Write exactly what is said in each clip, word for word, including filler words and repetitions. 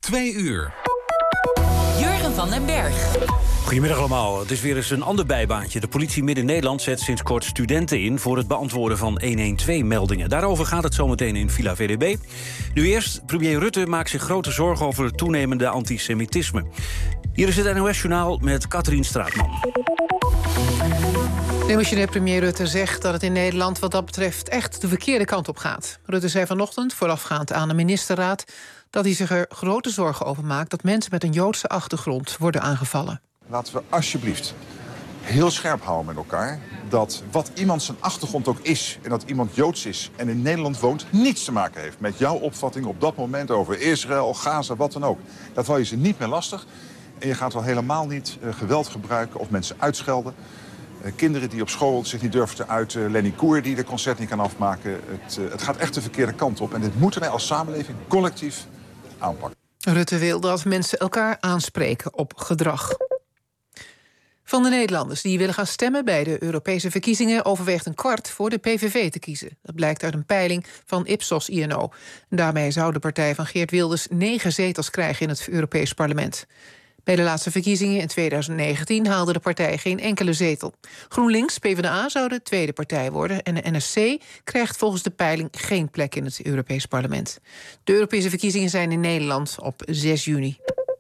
Twee uur. Jurgen van den Berg. Goedemiddag allemaal. Het is weer eens een ander bijbaantje. De politie Midden-Nederland zet sinds kort studenten in voor het beantwoorden van honderdtwaalf-meldingen. Daarover gaat het zometeen in Villa V D B. Nu eerst, premier Rutte maakt zich grote zorgen over het toenemende antisemitisme. Hier is het N O S-journaal met Katrien Straatman. Demissionair premier Rutte zegt dat het in Nederland wat dat betreft echt de verkeerde kant op gaat. Rutte zei vanochtend, voorafgaand aan de ministerraad, dat hij zich er grote zorgen over maakt dat mensen met een Joodse achtergrond worden aangevallen. Laten we alsjeblieft heel scherp houden met elkaar dat wat iemand zijn achtergrond ook is en dat iemand Joods is en in Nederland woont, niets te maken heeft met jouw opvatting op dat moment over Israël, Gaza, wat dan ook. Dat val je ze niet meer lastig en je gaat wel helemaal niet uh, geweld gebruiken of mensen uitschelden. Uh, kinderen die op school zich niet durven te uiten, Lenny Koer die de concert niet kan afmaken. Het, uh, het gaat echt de verkeerde kant op en dit moeten wij als samenleving collectief aanpakken. Rutte wil dat mensen elkaar aanspreken op gedrag. Van de Nederlanders die willen gaan stemmen bij de Europese verkiezingen overweegt een kwart voor de P V V te kiezen. Dat blijkt uit een peiling van Ipsos I N O. Daarmee zou de partij van Geert Wilders negen zetels krijgen in het Europees Parlement. Bij de laatste verkiezingen in tweeduizend negentien haalde de partij geen enkele zetel. GroenLinks, PvdA, zou de tweede partij worden en de N S C krijgt volgens de peiling geen plek in het Europees Parlement. De Europese verkiezingen zijn in Nederland op zes juni.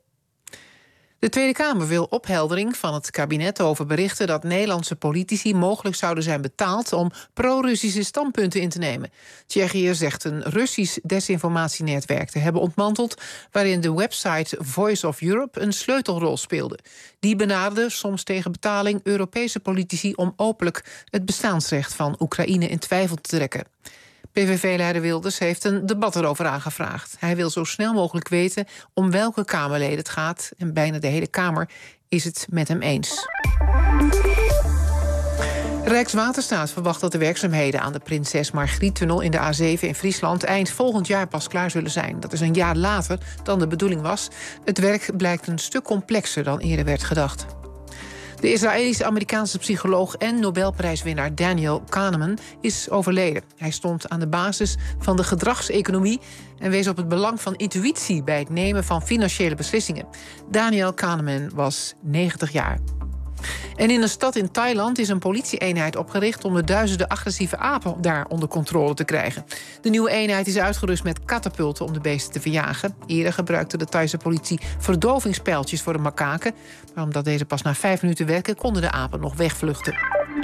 De Tweede Kamer wil opheldering van het kabinet over berichten dat Nederlandse politici mogelijk zouden zijn betaald om pro-Russische standpunten in te nemen. Tsjechië zegt een Russisch desinformatienetwerk te hebben ontmanteld, waarin de website Voice of Europe een sleutelrol speelde. Die benaderde soms tegen betaling Europese politici om openlijk het bestaansrecht van Oekraïne in twijfel te trekken. P V V-leider Wilders heeft een debat erover aangevraagd. Hij wil zo snel mogelijk weten om welke Kamerleden het gaat. En bijna de hele Kamer is het met hem eens. Rijkswaterstaat verwacht dat de werkzaamheden aan de Prinses Margriet-tunnel in de A zeven in Friesland eind volgend jaar pas klaar zullen zijn. Dat is een jaar later dan de bedoeling was. Het werk blijkt een stuk complexer dan eerder werd gedacht. De Israëlisch-Amerikaanse psycholoog en Nobelprijswinnaar Daniel Kahneman is overleden. Hij stond aan de basis van de gedragseconomie en wees op het belang van intuïtie bij het nemen van financiële beslissingen. Daniel Kahneman was negentig jaar. En in een stad in Thailand is een politie-eenheid opgericht om de duizenden agressieve apen daar onder controle te krijgen. De nieuwe eenheid is uitgerust met katapulten om de beesten te verjagen. Eerder gebruikte de Thaise politie verdovingspijltjes voor de makaken. Maar omdat deze pas na vijf minuten werken, konden de apen nog wegvluchten.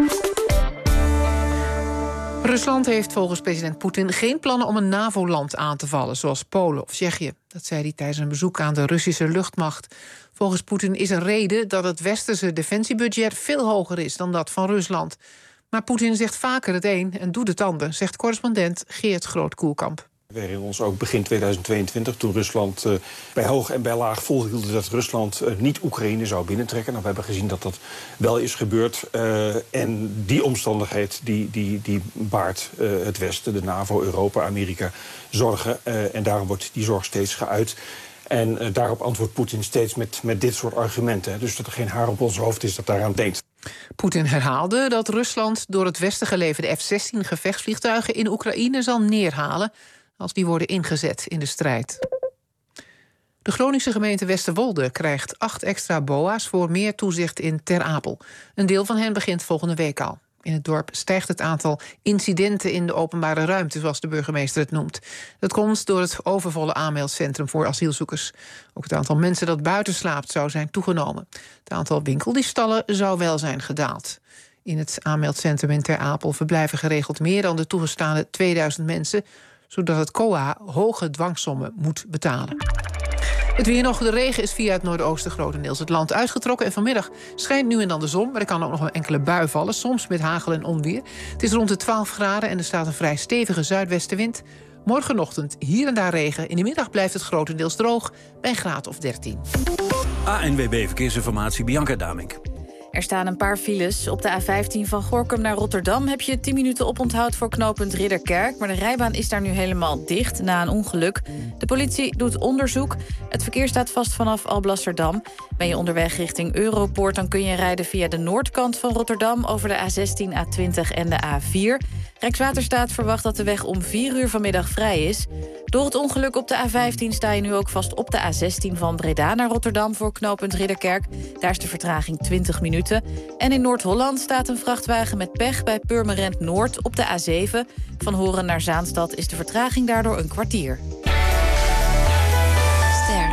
Rusland heeft volgens president Poetin geen plannen om een NAVO-land aan te vallen, zoals Polen of Tsjechië. Dat zei hij tijdens een bezoek aan de Russische luchtmacht. Volgens Poetin is een reden dat het westerse defensiebudget veel hoger is dan dat van Rusland. Maar Poetin zegt vaker het een en doet het ander, zegt correspondent Geert Groot-Koelkamp. We herinneren ons ook begin tweeduizend tweeëntwintig, toen Rusland uh, bij hoog en bij laag volhield dat Rusland uh, niet Oekraïne zou binnentrekken. Nou, we hebben gezien dat dat wel is gebeurd. Uh, en die omstandigheid die, die, die baart uh, het Westen, de NAVO, Europa, Amerika zorgen. Uh, en daarom wordt die zorg steeds geuit. En uh, daarop antwoordt Poetin steeds met, met dit soort argumenten. Dus dat er geen haar op ons hoofd is dat daaraan denkt. Poetin herhaalde dat Rusland door het Westen geleverde F zestien gevechtsvliegtuigen in Oekraïne zal neerhalen als die worden ingezet in de strijd. De Groningse gemeente Westerwolde krijgt acht extra B O A's voor meer toezicht in Ter Apel. Een deel van hen begint volgende week al. In het dorp stijgt het aantal incidenten in de openbare ruimte, zoals de burgemeester het noemt. Dat komt door het overvolle aanmeldcentrum voor asielzoekers. Ook het aantal mensen dat buiten slaapt zou zijn toegenomen. Het aantal winkeldiefstallen zou wel zijn gedaald. In het aanmeldcentrum in Ter Apel verblijven geregeld meer dan de toegestane tweeduizend mensen, zodat het C O A hoge dwangsommen moet betalen. Het weer nog. De regen is via het noordoosten grotendeels het land uitgetrokken. En vanmiddag schijnt nu en dan de zon, maar er kan ook nog een enkele bui vallen, soms met hagel en onweer. Het is rond de twaalf graden en er staat een vrij stevige zuidwestenwind. Morgenochtend hier en daar regen. In de middag blijft het grotendeels droog bij een graad of dertien. A N W B Verkeersinformatie, Bianca Damink. Er staan een paar files. Op de A vijftien van Gorinchem naar Rotterdam heb je tien minuten oponthoud voor knooppunt Ridderkerk. Maar de rijbaan is daar nu helemaal dicht na een ongeluk. De politie doet onderzoek. Het verkeer staat vast vanaf Alblasserdam. Ben je onderweg richting Europoort, dan kun je rijden via de noordkant van Rotterdam over de A zestien, A twintig en de A vier. Rijkswaterstaat verwacht dat de weg om vier uur vanmiddag vrij is. Door het ongeluk op de A vijftien sta je nu ook vast op de A zestien... van Breda naar Rotterdam voor knooppunt Ridderkerk. Daar is de vertraging twintig minuten. En in Noord-Holland staat een vrachtwagen met pech... bij Purmerend Noord op de A zeven. Van Horen naar Zaanstad is de vertraging daardoor een kwartier. Ster.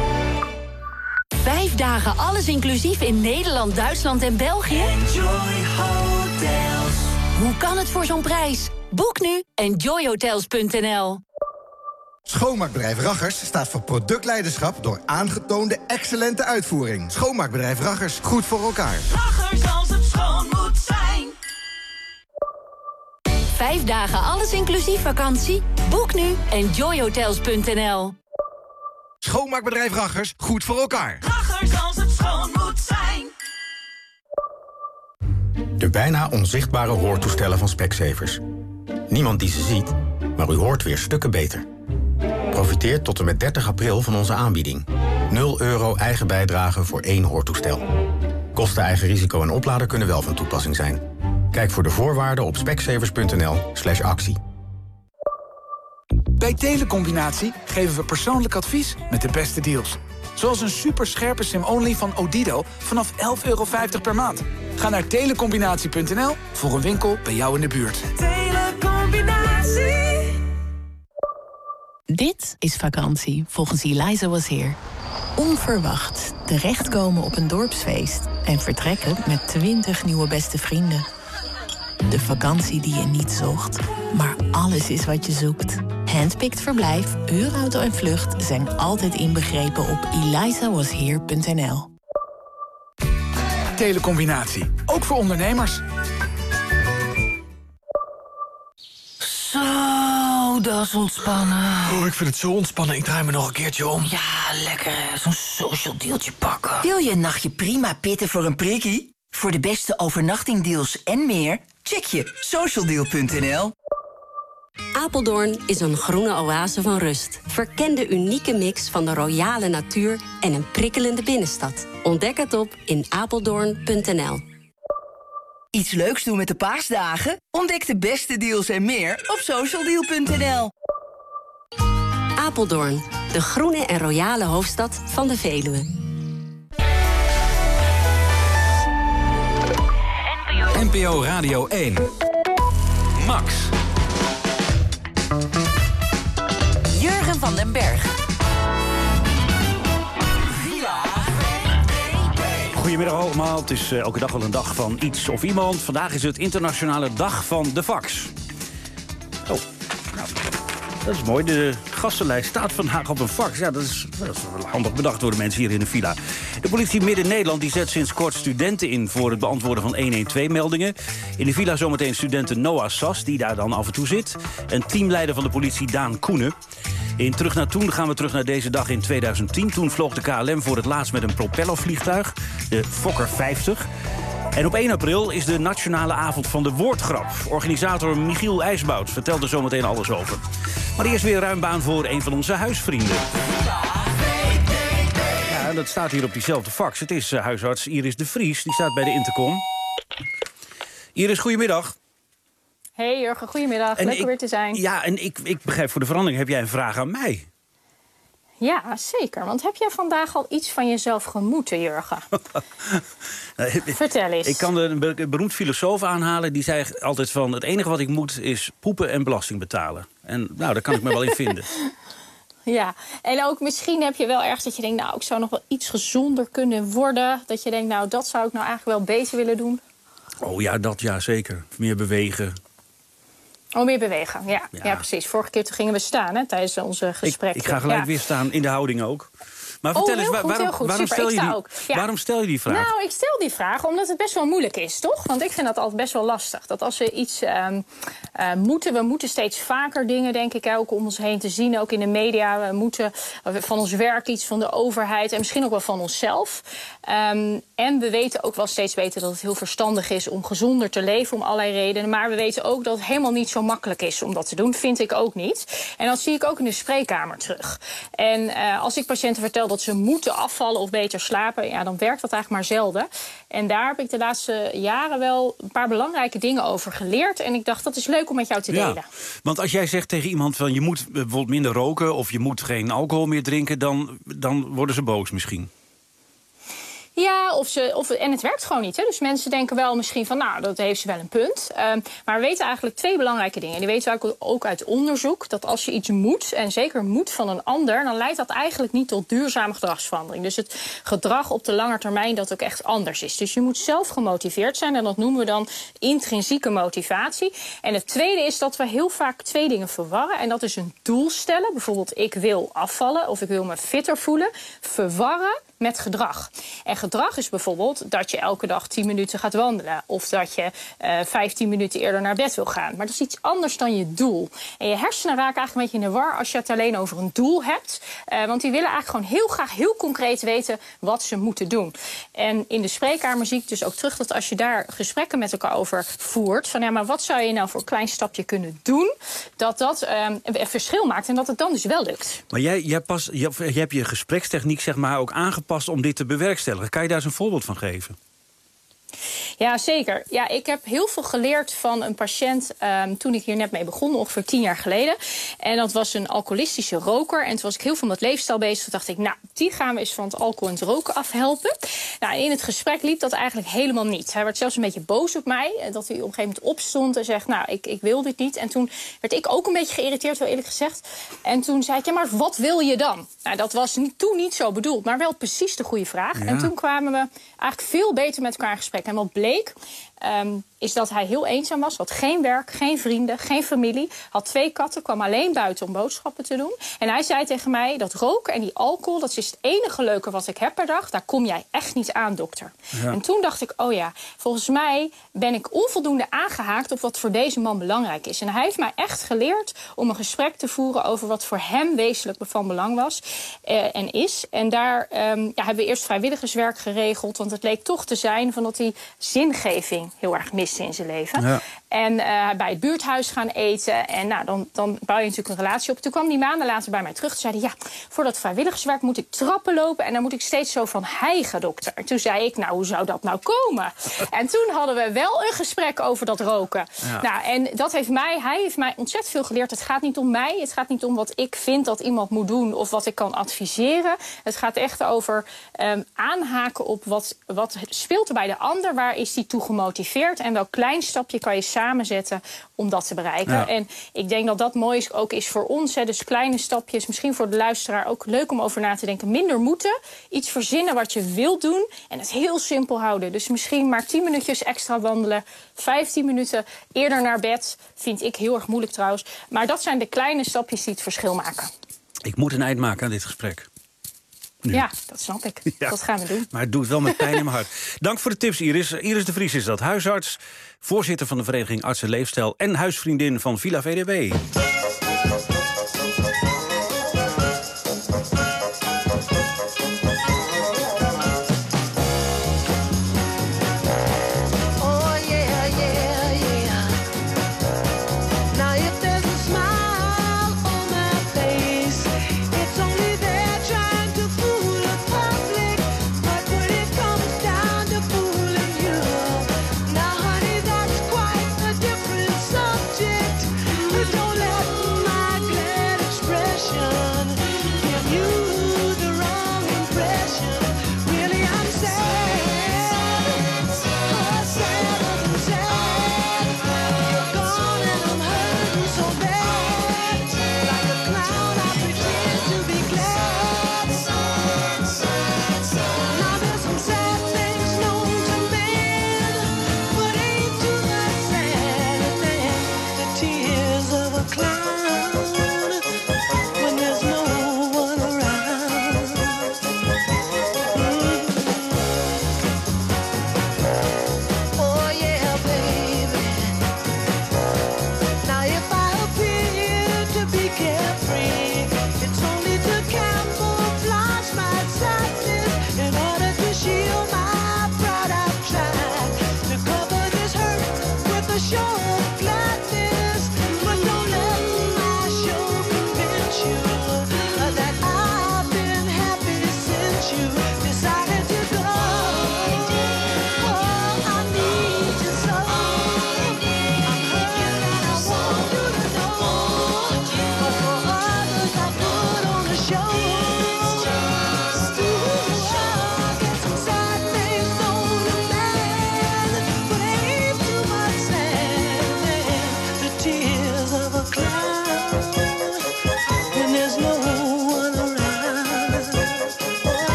Vijf dagen alles inclusief in Nederland, Duitsland en België? Enjoy Hotels. Hoe kan het voor zo'n prijs? Boek nu enjoy hotels punt n l. Schoonmaakbedrijf Raggers staat voor productleiderschap door aangetoonde excellente uitvoering. Schoonmaakbedrijf Raggers, goed voor elkaar. Raggers als het schoon moet zijn. Vijf dagen alles inclusief vakantie? Boek nu enjoy hotels punt n l. Schoonmaakbedrijf Raggers, goed voor elkaar. Raggers als het schoon moet zijn. De bijna onzichtbare hoortoestellen van Specsavers. Niemand die ze ziet, maar u hoort weer stukken beter. Profiteer tot en met dertig april van onze aanbieding. nul euro eigen bijdrage voor één hoortoestel. Kosten, eigen risico en oplader kunnen wel van toepassing zijn. Kijk voor de voorwaarden op specsavers punt n l slash actie. Bij Telecombinatie geven we persoonlijk advies met de beste deals. Zoals een superscherpe SIM-only van Odido vanaf elf euro vijftig per maand. Ga naar telecombinatie punt n l voor een winkel bij jou in de buurt. Telecombinatie. Dit is vakantie volgens Eliza Was Here. Onverwacht terechtkomen op een dorpsfeest en vertrekken met twintig nieuwe beste vrienden. De vakantie die je niet zocht, maar alles is wat je zoekt. Handpicked verblijf, huurauto en vlucht zijn altijd inbegrepen op eliza was here punt n l. Telecombinatie, ook voor ondernemers. Zo, dat is ontspannen. Oh, ik vind het zo ontspannen. Ik draai me nog een keertje om. Ja, lekker hè. Zo'n social dealtje pakken. Wil je een nachtje prima pitten voor een prikkie? Voor de beste overnachtingdeals en meer, check je socialdeal punt n l. Apeldoorn is een groene oase van rust. Verken de unieke mix van de royale natuur en een prikkelende binnenstad. Ontdek het op in apeldoorn punt n l. Iets leuks doen met de paasdagen? Ontdek de beste deals en meer op socialdeal punt n l. Apeldoorn, de groene en royale hoofdstad van de Veluwe. N P O Radio één. Max. Jurgen van den Berg. Goedemiddag allemaal. Het is uh, elke dag wel een dag van iets of iemand. Vandaag is het internationale dag van de fax. Oh, nou, dat is mooi. De gastenlijst staat vandaag op een fax. Ja, dat is, dat is wel handig bedacht door de mensen hier in de villa. De politie Midden-Nederland die zet sinds kort studenten in voor het beantwoorden van honderdtwaalf-meldingen. In de villa zometeen studenten Noah Sas, die daar dan af en toe zit. En teamleider van de politie Daan Koenen. In Terug naar Toen gaan we terug naar deze dag in tweeduizend tien. Toen vloog de K L M voor het laatst met een propellervliegtuig, de Fokker vijftig. En op één april is de Nationale Avond van de Woordgrap. Organisator Michiel IJsbout vertelt er zometeen alles over. Maar eerst weer ruim baan voor een van onze huisvrienden. Ja, dat staat hier op diezelfde fax. Het is uh, huisarts Iris de Vries, die staat bij de intercom. Iris, goedemiddag. Hey Jurgen, goedemiddag. En Leuk om ik, weer te zijn. Ja, en ik, ik begrijp voor de verandering, heb jij een vraag aan mij? Ja, zeker. Want heb jij vandaag al iets van jezelf gemoeten, Jurgen? Vertel eens. Ik kan een beroemd filosoof aanhalen. Die zei altijd van, het enige wat ik moet is poepen en belasting betalen. En nou, daar kan ik me wel in vinden. Ja, en ook misschien heb je wel ergens dat je denkt, nou, ik zou nog wel iets gezonder kunnen worden. Dat je denkt, nou, dat zou ik nou eigenlijk wel beter willen doen. Oh ja, dat ja, zeker. Meer bewegen. Oh, meer bewegen, ja. Ja. ja, precies. Vorige keer toen gingen we staan hè, tijdens onze gesprekken. Ik, ik ga gelijk ja. weer staan, in de houding ook. Maar oh, vertel eens, goed, waarom, goed. waarom, stel je die, ook. Ja. waarom stel je die vraag? Nou, ik stel die vraag omdat het best wel moeilijk is, toch? Want ik vind dat altijd best wel lastig. Dat als we iets um, uh, moeten, we moeten steeds vaker dingen, denk ik, ook om ons heen te zien. Ook in de media, we moeten van ons werk iets, van de overheid en misschien ook wel van onszelf. Um, en we weten ook wel steeds beter dat het heel verstandig is om gezonder te leven om allerlei redenen. Maar we weten ook dat het helemaal niet zo makkelijk is om dat te doen. Vind ik ook niet. En dat zie ik ook in de spreekkamer terug. En uh, als ik patiënten vertel stel dat ze moeten afvallen of beter slapen, ja, dan werkt dat eigenlijk maar zelden. En daar heb ik de laatste jaren wel een paar belangrijke dingen over geleerd. En ik dacht, dat is leuk om met jou te delen. Ja, want als jij zegt tegen iemand van je moet bijvoorbeeld minder roken of je moet geen alcohol meer drinken, dan, dan worden ze boos misschien. Ja, of ze, of, en het werkt gewoon niet. Hè? Dus mensen denken wel misschien van, nou, dat heeft ze wel een punt. Um, maar we weten eigenlijk twee belangrijke dingen. Die weten we ook uit onderzoek. Dat als je iets moet, en zeker moet van een ander, dan leidt dat eigenlijk niet tot duurzame gedragsverandering. Dus het gedrag op de lange termijn dat ook echt anders is. Dus je moet zelf gemotiveerd zijn. En dat noemen we dan intrinsieke motivatie. En het tweede is dat we heel vaak twee dingen verwarren. En dat is een doel stellen. Bijvoorbeeld, ik wil afvallen of ik wil me fitter voelen. Verwarren met gedrag. En gedrag is bijvoorbeeld dat je elke dag tien minuten gaat wandelen. Of dat je uh, vijftien minuten eerder naar bed wil gaan. Maar dat is iets anders dan je doel. En je hersenen raken eigenlijk een beetje in de war als je het alleen over een doel hebt. Uh, want die willen eigenlijk gewoon heel graag heel concreet weten wat ze moeten doen. En in de spreekkamer zie ik dus ook terug dat als je daar gesprekken met elkaar over voert, van ja, maar wat zou je nou voor een klein stapje kunnen doen, dat dat um, een verschil maakt en dat het dan dus wel lukt. Maar jij, jij, pas, jij, jij hebt je gesprekstechniek zeg maar ook aangepast om dit te bewerkstelligen. Kan je daar eens een voorbeeld van geven? Ja, zeker. Ja, ik heb heel veel geleerd van een patiënt um, toen ik hier net mee begon, ongeveer tien jaar geleden. En dat was een alcoholistische roker. En toen was ik heel veel met leefstijl bezig. Toen dacht ik, nou, die gaan we eens van het alcohol en het roken afhelpen. Nou, in het gesprek liep dat eigenlijk helemaal niet. Hij werd zelfs een beetje boos op mij. Dat hij op een gegeven moment opstond en zegt, nou, ik, ik wil dit niet. En toen werd ik ook een beetje geïrriteerd, wel eerlijk gezegd. En toen zei ik, ja, maar wat wil je dan? Nou, dat was niet, toen niet zo bedoeld, maar wel precies de goede vraag. Ja. En toen kwamen we eigenlijk veel beter met elkaar in gesprek. En wat bleek, um, is dat hij heel eenzaam was. Had geen werk, geen vrienden, geen familie. Had twee katten, kwam alleen buiten om boodschappen te doen. En hij zei tegen mij, dat roken en die alcohol, dat is het enige leuke wat ik heb per dag. Daar kom jij echt niet aan, dokter. Ja. En toen dacht ik, oh ja, volgens mij ben ik onvoldoende aangehaakt op wat voor deze man belangrijk is. En hij heeft mij echt geleerd om een gesprek te voeren over wat voor hem wezenlijk van belang was eh, en is. En daar um, ja, hebben we eerst vrijwilligerswerk geregeld, want het leek toch te zijn van dat hij zingeving heel erg miste in zijn leven. Ja. En uh, bij het buurthuis gaan eten. En nou, dan, dan bouw je natuurlijk een relatie op. Toen kwam die maanden later bij mij terug. Toen zei hij, ja, voor dat vrijwilligerswerk moet ik trappen lopen. En dan moet ik steeds zo van hijgen, dokter. En toen zei ik, nou, hoe zou dat nou komen? En toen hadden we wel een gesprek over dat roken. Ja. Nou, en dat heeft mij, hij heeft mij ontzettend veel geleerd. Het gaat niet om mij. Het gaat niet om wat ik vind dat iemand moet doen of wat ik kan adviseren. Het gaat echt over um, aanhaken op wat, wat speelt er bij de ander. Waar is die toe gemotiveerd? En welk klein stapje kan je samenzetten om dat te bereiken. Ja. En ik denk dat dat mooi is, ook is voor ons. Hè, dus kleine stapjes, misschien voor de luisteraar ook leuk om over na te denken. Minder moeten, iets verzinnen wat je wilt doen en het heel simpel houden. Dus misschien maar tien minuutjes extra wandelen, vijftien minuten eerder naar bed. Vind ik heel erg moeilijk trouwens. Maar dat zijn de kleine stapjes die het verschil maken. Ik moet een eind maken aan dit gesprek. Nu. Ja, dat snap ik. Ja. Dat gaan we doen. Maar het doet wel met pijn in mijn hart. Dank voor de tips, Iris. Iris de Vries is dat, huisarts, voorzitter van de Vereniging Artsen Leefstijl en huisvriendin van Villa V D B. Don't let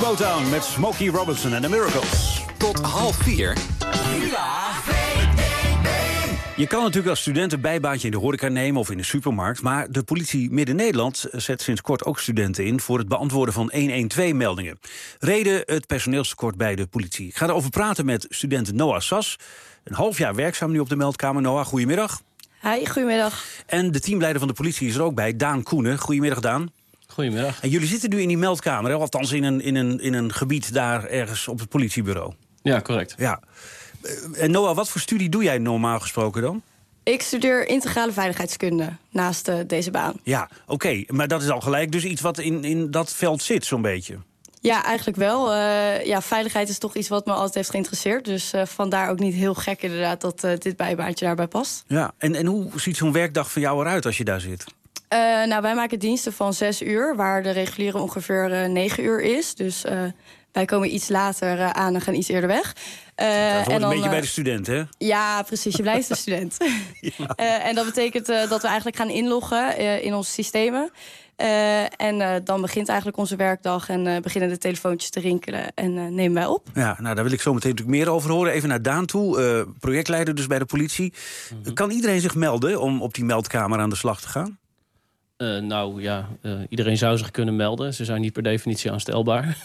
Motown met Smokey Robinson en The Miracles. Tot half vier. Je kan natuurlijk als student een bijbaantje in de horeca nemen of in de supermarkt, maar de politie Midden-Nederland zet sinds kort ook studenten in voor het beantwoorden van honderdtwaalf-meldingen. Reden het personeelstekort bij de politie. Ik ga erover praten met student Noah Sas, een half jaar werkzaam nu op de meldkamer. Noah, goedemiddag. Hi, goedemiddag. En de teamleider van de politie is er ook bij, Daan Koenen. Goedemiddag, Daan. Goedemiddag. En jullie zitten nu in die meldkamer, hè? Althans in een, in, een, in een gebied daar ergens op het politiebureau. Ja, correct. Ja. En Noah, wat voor studie doe jij normaal gesproken dan? Ik studeer integrale veiligheidskunde naast uh, deze baan. Ja, oké. Okay. Maar dat is al gelijk dus iets wat in, in dat veld zit, zo'n beetje. Ja, eigenlijk wel. Uh, ja, veiligheid is toch iets wat me altijd heeft geïnteresseerd. Dus uh, vandaar ook niet heel gek inderdaad dat uh, dit bijbaantje daarbij past. Ja, en, en hoe ziet zo'n werkdag van jou eruit als je daar zit? Uh, nou, wij maken diensten van zes uur, waar de reguliere ongeveer uh, negen uur is. Dus uh, wij komen iets later uh, aan en gaan iets eerder weg. Uh, dat hoort en dan, een beetje uh, bij de student, hè? Ja, precies. Je blijft een student. Ja. Uh, en dat betekent uh, dat we eigenlijk gaan inloggen uh, in onze systemen. Uh, en uh, dan begint eigenlijk onze werkdag en uh, beginnen de telefoontjes te rinkelen en uh, nemen wij op. Ja, nou, daar wil ik zo meteen natuurlijk meer over horen. Even naar Daan toe, uh, projectleider dus bij de politie. Mm-hmm. Kan iedereen zich melden om op die meldkamer aan de slag te gaan? Uh, nou ja, uh, iedereen zou zich kunnen melden. Ze zijn niet per definitie aanstelbaar.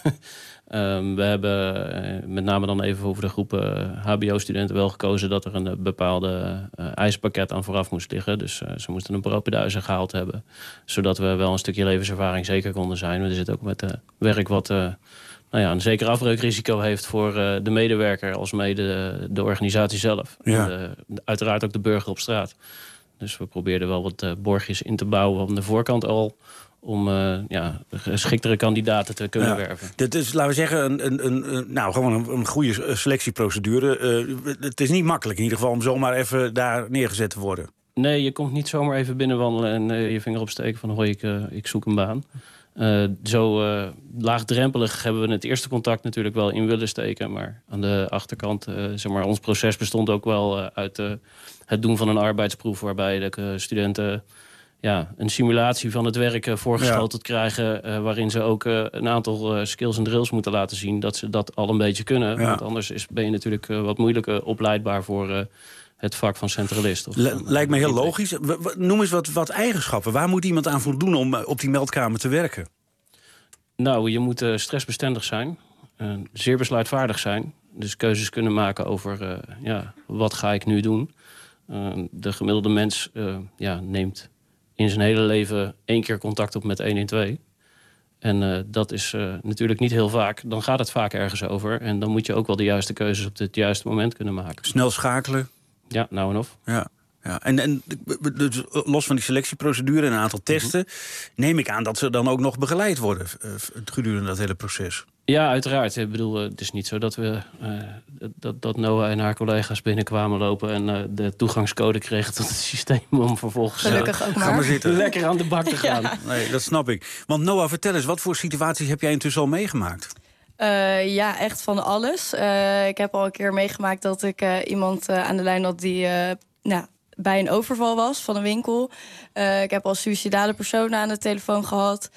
um, we hebben uh, met name dan even over de groep uh, H B O-studenten wel gekozen dat er een uh, bepaalde uh, eisenpakket aan vooraf moest liggen. Dus uh, ze moesten een propeduizen gehaald hebben. Zodat we wel een stukje levenservaring zeker konden zijn. Maar er zit ook met uh, werk wat uh, nou ja, een zeker afbreukrisico heeft voor uh, de medewerker als mede de, de organisatie zelf. Ja. En de, uiteraard ook de burger op straat. Dus we probeerden wel wat uh, borgjes in te bouwen aan de voorkant al, om uh, ja, geschiktere kandidaten te kunnen ja. werven. Dit is, laten we zeggen, een, een, een, nou, gewoon een, een goede selectieprocedure. Uh, het is niet makkelijk in ieder geval om zomaar even daar neergezet te worden. Nee, je komt niet zomaar even binnenwandelen en uh, je vinger opsteken van hoi, ik, uh, ik zoek een baan. Uh, zo uh, laagdrempelig hebben we het eerste contact natuurlijk wel in willen steken. Maar aan de achterkant, uh, zeg maar, ons proces bestond ook wel uh, uit uh, het doen van een arbeidsproef, waarbij de uh, studenten ja, een simulatie van het werk uh, voorgeschoteld ja. krijgen, uh, waarin ze ook uh, een aantal uh, skills en drills moeten laten zien dat ze dat al een beetje kunnen. Ja. Want anders is, ben je natuurlijk uh, wat moeilijker opleidbaar voor uh, het vak van centralist. Of, L- lijkt me heel logisch. W- w- noem eens wat, wat eigenschappen. Waar moet iemand aan voldoen om uh, op die meldkamer te werken? Nou, je moet uh, stressbestendig zijn. Uh, zeer besluitvaardig zijn. Dus keuzes kunnen maken over uh, ja, wat ga ik nu doen. Uh, de gemiddelde mens uh, ja, neemt in zijn hele leven één keer contact op met honderdtwaalf. En uh, dat is uh, natuurlijk niet heel vaak. Dan gaat het vaak ergens over. En dan moet je ook wel de juiste keuzes op het juiste moment kunnen maken. Snel schakelen. Ja, nou en of. Ja, ja. En, en dus los van die selectieprocedure en een aantal testen, mm-hmm. neem ik aan dat ze dan ook nog begeleid worden uh, gedurende dat hele proces. Ja, uiteraard. Ik bedoel, het is niet zo dat we uh, dat, dat Noah en haar collega's binnenkwamen lopen en uh, de toegangscode kregen tot het systeem om vervolgens Gelukkig ook maar. Ga maar zitten. lekker aan de bak te gaan. Ja. Nee, dat snap ik. Want Noah, vertel eens, wat voor situaties heb jij intussen al meegemaakt? Uh, ja, echt van alles. Uh, ik heb al een keer meegemaakt dat ik uh, iemand uh, aan de lijn had die uh, nou, bij een overval was van een winkel. Uh, ik heb al suïcidale personen aan de telefoon gehad.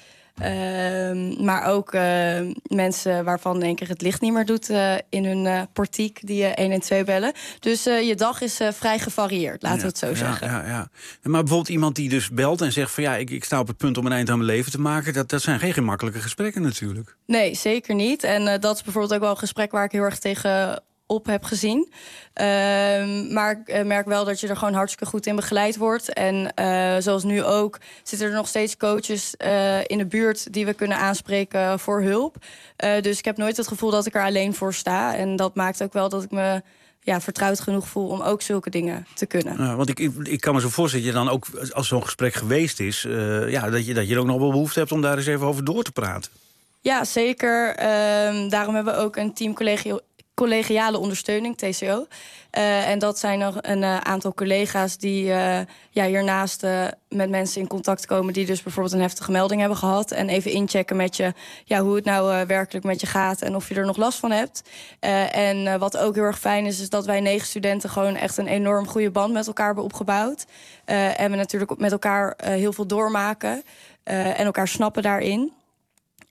Uh, maar ook uh, mensen waarvan denk ik het licht niet meer doet uh, in hun uh, portiek die uh, honderdtwaalf bellen. Dus uh, je dag is uh, vrij gevarieerd, laten ja, we het zo ja, zeggen. Ja, ja. Maar bijvoorbeeld iemand die dus belt en zegt van ja, ik, ik sta op het punt om een eind aan mijn leven te maken. Dat, dat zijn geen gemakkelijke gesprekken natuurlijk. Nee, zeker niet. En uh, dat is bijvoorbeeld ook wel een gesprek waar ik heel erg tegen op heb gezien. Uh, maar ik uh, merk wel dat je er gewoon hartstikke goed in begeleid wordt. En uh, zoals nu ook zitten er nog steeds coaches uh, in de buurt die we kunnen aanspreken voor hulp. Uh, dus ik heb nooit het gevoel dat ik er alleen voor sta. En dat maakt ook wel dat ik me ja, vertrouwd genoeg voel om ook zulke dingen te kunnen. Ja, want ik, ik, ik kan me zo voorstellen dat je dan ook, als zo'n gesprek geweest is, uh, ja, dat je, dat je er ook nog wel behoefte hebt om daar eens even over door te praten. Ja, zeker. Uh, daarom hebben we ook een team collegio collegiale ondersteuning, T C O. Uh, en dat zijn nog een uh, aantal collega's die uh, ja, hiernaast uh, met mensen in contact komen die dus bijvoorbeeld een heftige melding hebben gehad. En even inchecken met je ja, hoe het nou uh, werkelijk met je gaat en of je er nog last van hebt. Uh, en uh, wat ook heel erg fijn is, is dat wij negen studenten gewoon echt een enorm goede band met elkaar hebben opgebouwd. Uh, en we natuurlijk met elkaar uh, heel veel doormaken uh, en elkaar snappen daarin.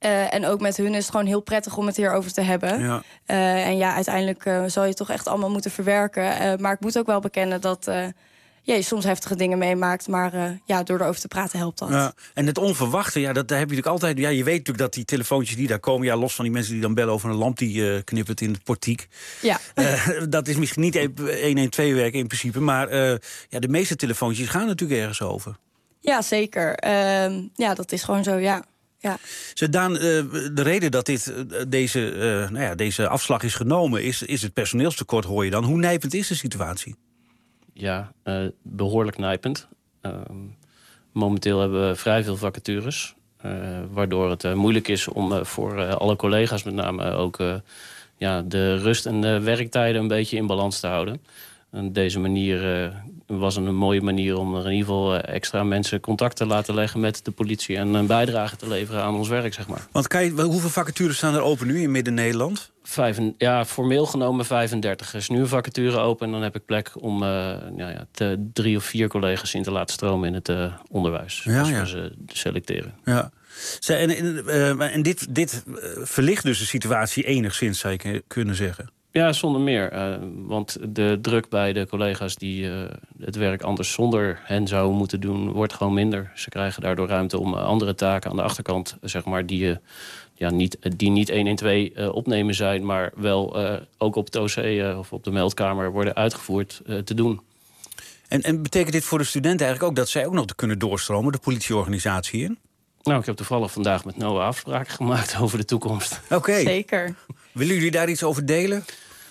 Uh, en ook met hun is het gewoon heel prettig om het hierover te hebben. Ja. Uh, en ja, uiteindelijk uh, zal je het toch echt allemaal moeten verwerken. Uh, maar ik moet ook wel bekennen dat uh, ja, je soms heftige dingen meemaakt. Maar uh, ja, door erover te praten helpt dat. Ja. En het onverwachte, ja, dat, daar heb je natuurlijk altijd... Ja, je weet natuurlijk dat die telefoontjes die daar komen... Ja, los van die mensen die dan bellen over een lamp die uh, knippert in het portiek. Ja. Uh, dat is misschien niet honderdtwaalf werk in principe. Maar uh, ja, de meeste telefoontjes gaan natuurlijk ergens over. Ja, zeker. Uh, ja, dat is gewoon zo, ja. Ja. Zo, Daan, uh, de reden dat dit, uh, deze, uh, nou ja, deze afslag is genomen... Is, is het personeelstekort, hoor je dan. Hoe nijpend is de situatie? Ja, uh, behoorlijk nijpend. Uh, momenteel hebben we vrij veel vacatures. Uh, waardoor het uh, moeilijk is om uh, voor uh, alle collega's met name ook... Uh, ja, de rust en de werktijden een beetje in balans te houden. En deze manier uh, was een mooie manier om er in ieder geval uh, extra mensen contact te laten leggen met de politie en een bijdrage te leveren aan ons werk, zeg maar. Want kan je, hoeveel vacatures staan er open nu in Midden-Nederland? Vijf, ja, formeel genomen vijfendertig. Er is nu een vacature open en dan heb ik plek om uh, ja, ja, te, drie of vier collega's in te laten stromen in het uh, onderwijs. Ja, als ja. we ze selecteren. Ja. En, en, uh, en dit, dit verlicht dus de situatie enigszins, zou je kunnen zeggen. Ja, zonder meer. Uh, want de druk bij de collega's die uh, het werk anders zonder hen zouden moeten doen, wordt gewoon minder. Ze krijgen daardoor ruimte om uh, andere taken aan de achterkant, zeg maar, die, uh, ja, niet, die niet honderdtwaalf uh, opnemen zijn, maar wel uh, ook op het O C uh, of op de meldkamer worden uitgevoerd uh, te doen. En, en betekent dit voor de studenten eigenlijk ook dat zij ook nog te kunnen doorstromen, de politieorganisatie in? Nou, ik heb toevallig vandaag met Noah afspraken gemaakt over de toekomst. Oké. Okay. Zeker. Willen jullie daar iets over delen?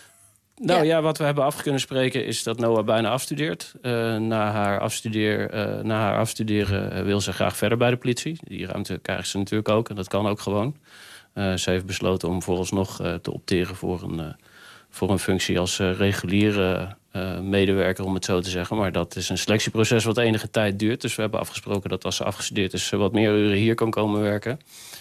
Nou ja. ja, wat we hebben af kunnen spreken is dat Noah bijna afstudeert. Uh, na, haar afstudeer, uh, na haar afstuderen uh, wil ze graag verder bij de politie. Die ruimte krijgt ze natuurlijk ook en dat kan ook gewoon. Uh, ze heeft besloten om vooralsnog uh, te opteren voor een, uh, voor een functie als uh, reguliere uh, medewerker, om het zo te zeggen. Maar dat is een selectieproces wat enige tijd duurt. Dus we hebben afgesproken dat als ze afgestudeerd is, ze wat meer uren hier kan komen werken.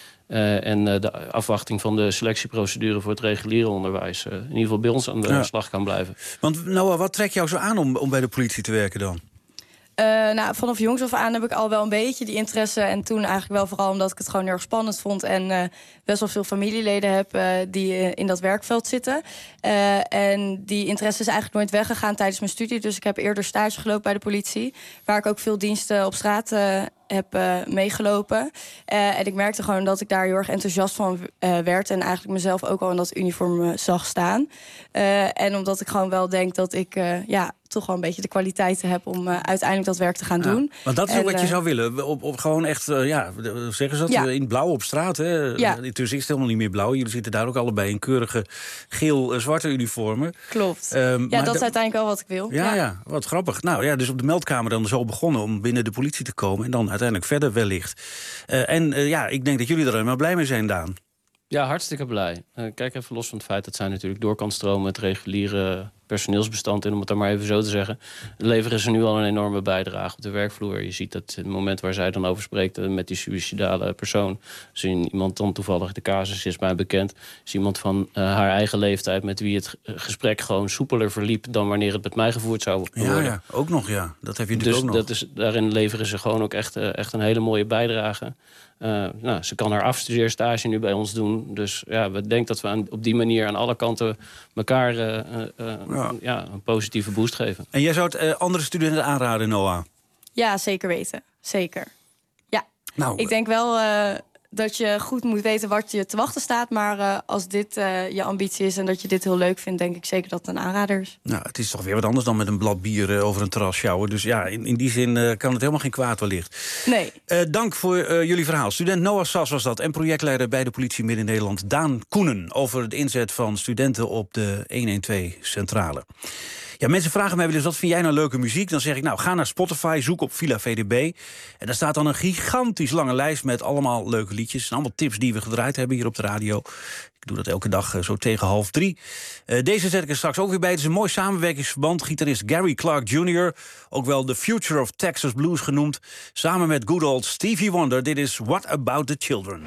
Uh, en uh, de afwachting van de selectieprocedure voor het reguliere onderwijs Uh, in ieder geval bij ons aan de ja. slag kan blijven. Want Noah, wat trekt jou zo aan om, om bij de politie te werken dan? Uh, nou, vanaf jongs af aan heb ik al wel een beetje die interesse. En toen eigenlijk wel vooral omdat ik het gewoon heel erg spannend vond. En uh, best wel veel familieleden heb uh, die uh, in dat werkveld zitten. Uh, en die interesse is eigenlijk nooit weggegaan tijdens mijn studie. Dus ik heb eerder stage gelopen bij de politie. Waar ik ook veel diensten op straat uh, heb uh, meegelopen. Uh, en ik merkte gewoon dat ik daar heel erg enthousiast van uh, werd. En eigenlijk mezelf ook al in dat uniform uh, zag staan. Uh, en omdat ik gewoon wel denk dat ik Uh, ja, toch wel een beetje de kwaliteiten heb om uh, uiteindelijk dat werk te gaan ja, doen. Want dat is en, ook wat je uh, zou willen. Op, op gewoon echt, uh, ja, zeggen ze dat? Ja. In het blauw op straat, hè? Ja. Intussen is het helemaal niet meer blauw. Jullie zitten daar ook allebei in keurige geel-zwarte uniformen. Klopt. Um, ja, dat is uiteindelijk wel wat ik wil. Ja, ja, ja, wat grappig. Nou ja, dus op de meldkamer dan zo begonnen om binnen de politie te komen en dan uiteindelijk verder wellicht. Uh, en uh, ja, ik denk dat jullie er helemaal blij mee zijn, Daan. Ja, hartstikke blij. Uh, kijk even los van het feit dat zij natuurlijk door kan stromen het reguliere personeelsbestand in, om het dan maar even zo te zeggen, leveren ze nu al een enorme bijdrage op de werkvloer. Je ziet dat het moment waar zij dan over spreekt uh, met die suïcidale persoon, is iemand dan toevallig, de casus is mij bekend, is iemand van uh, haar eigen leeftijd met wie het gesprek gewoon soepeler verliep dan wanneer het met mij gevoerd zou worden. Ja, ja, ook nog, ja. Dat heb je natuurlijk dus ook nog. Dat is, daarin leveren ze gewoon ook echt, uh, echt een hele mooie bijdrage. Uh, nou, ze kan haar afstudeerstage nu bij ons doen. Dus ja, we denken dat we aan, op die manier aan alle kanten elkaar uh, uh, ja. Ja, een positieve boost geven. En jij zou het uh, andere studenten aanraden, Noah? Ja, zeker weten. Zeker. Ja. Nou, ik denk wel Uh, dat je goed moet weten wat je te wachten staat. Maar uh, als dit uh, je ambitie is en dat je dit heel leuk vindt, denk ik zeker dat het een aanrader is. Nou, het is toch weer wat anders dan met een blad bier uh, over een terras sjouwen. Dus ja, in, in die zin uh, kan het helemaal geen kwaad wellicht. Nee. Uh, dank voor uh, jullie verhaal. Student Noah Sas was dat en projectleider bij de politie Midden-Nederland Daan Koenen over de inzet van studenten op de honderdtwaalf-centrale. Ja, mensen vragen mij wel eens, wat vind jij nou leuke muziek? Dan zeg ik, nou, ga naar Spotify, zoek op Villa V D B. En daar staat dan een gigantisch lange lijst met allemaal leuke liedjes. En allemaal tips die we gedraaid hebben hier op de radio. Ik doe dat elke dag uh, zo tegen half drie. Uh, deze zet ik er straks ook weer bij. Het is een mooi samenwerkingsverband. Gitarist Gary Clark junior, ook wel The Future of Texas Blues genoemd. Samen met good old Stevie Wonder. Dit is What About the Children.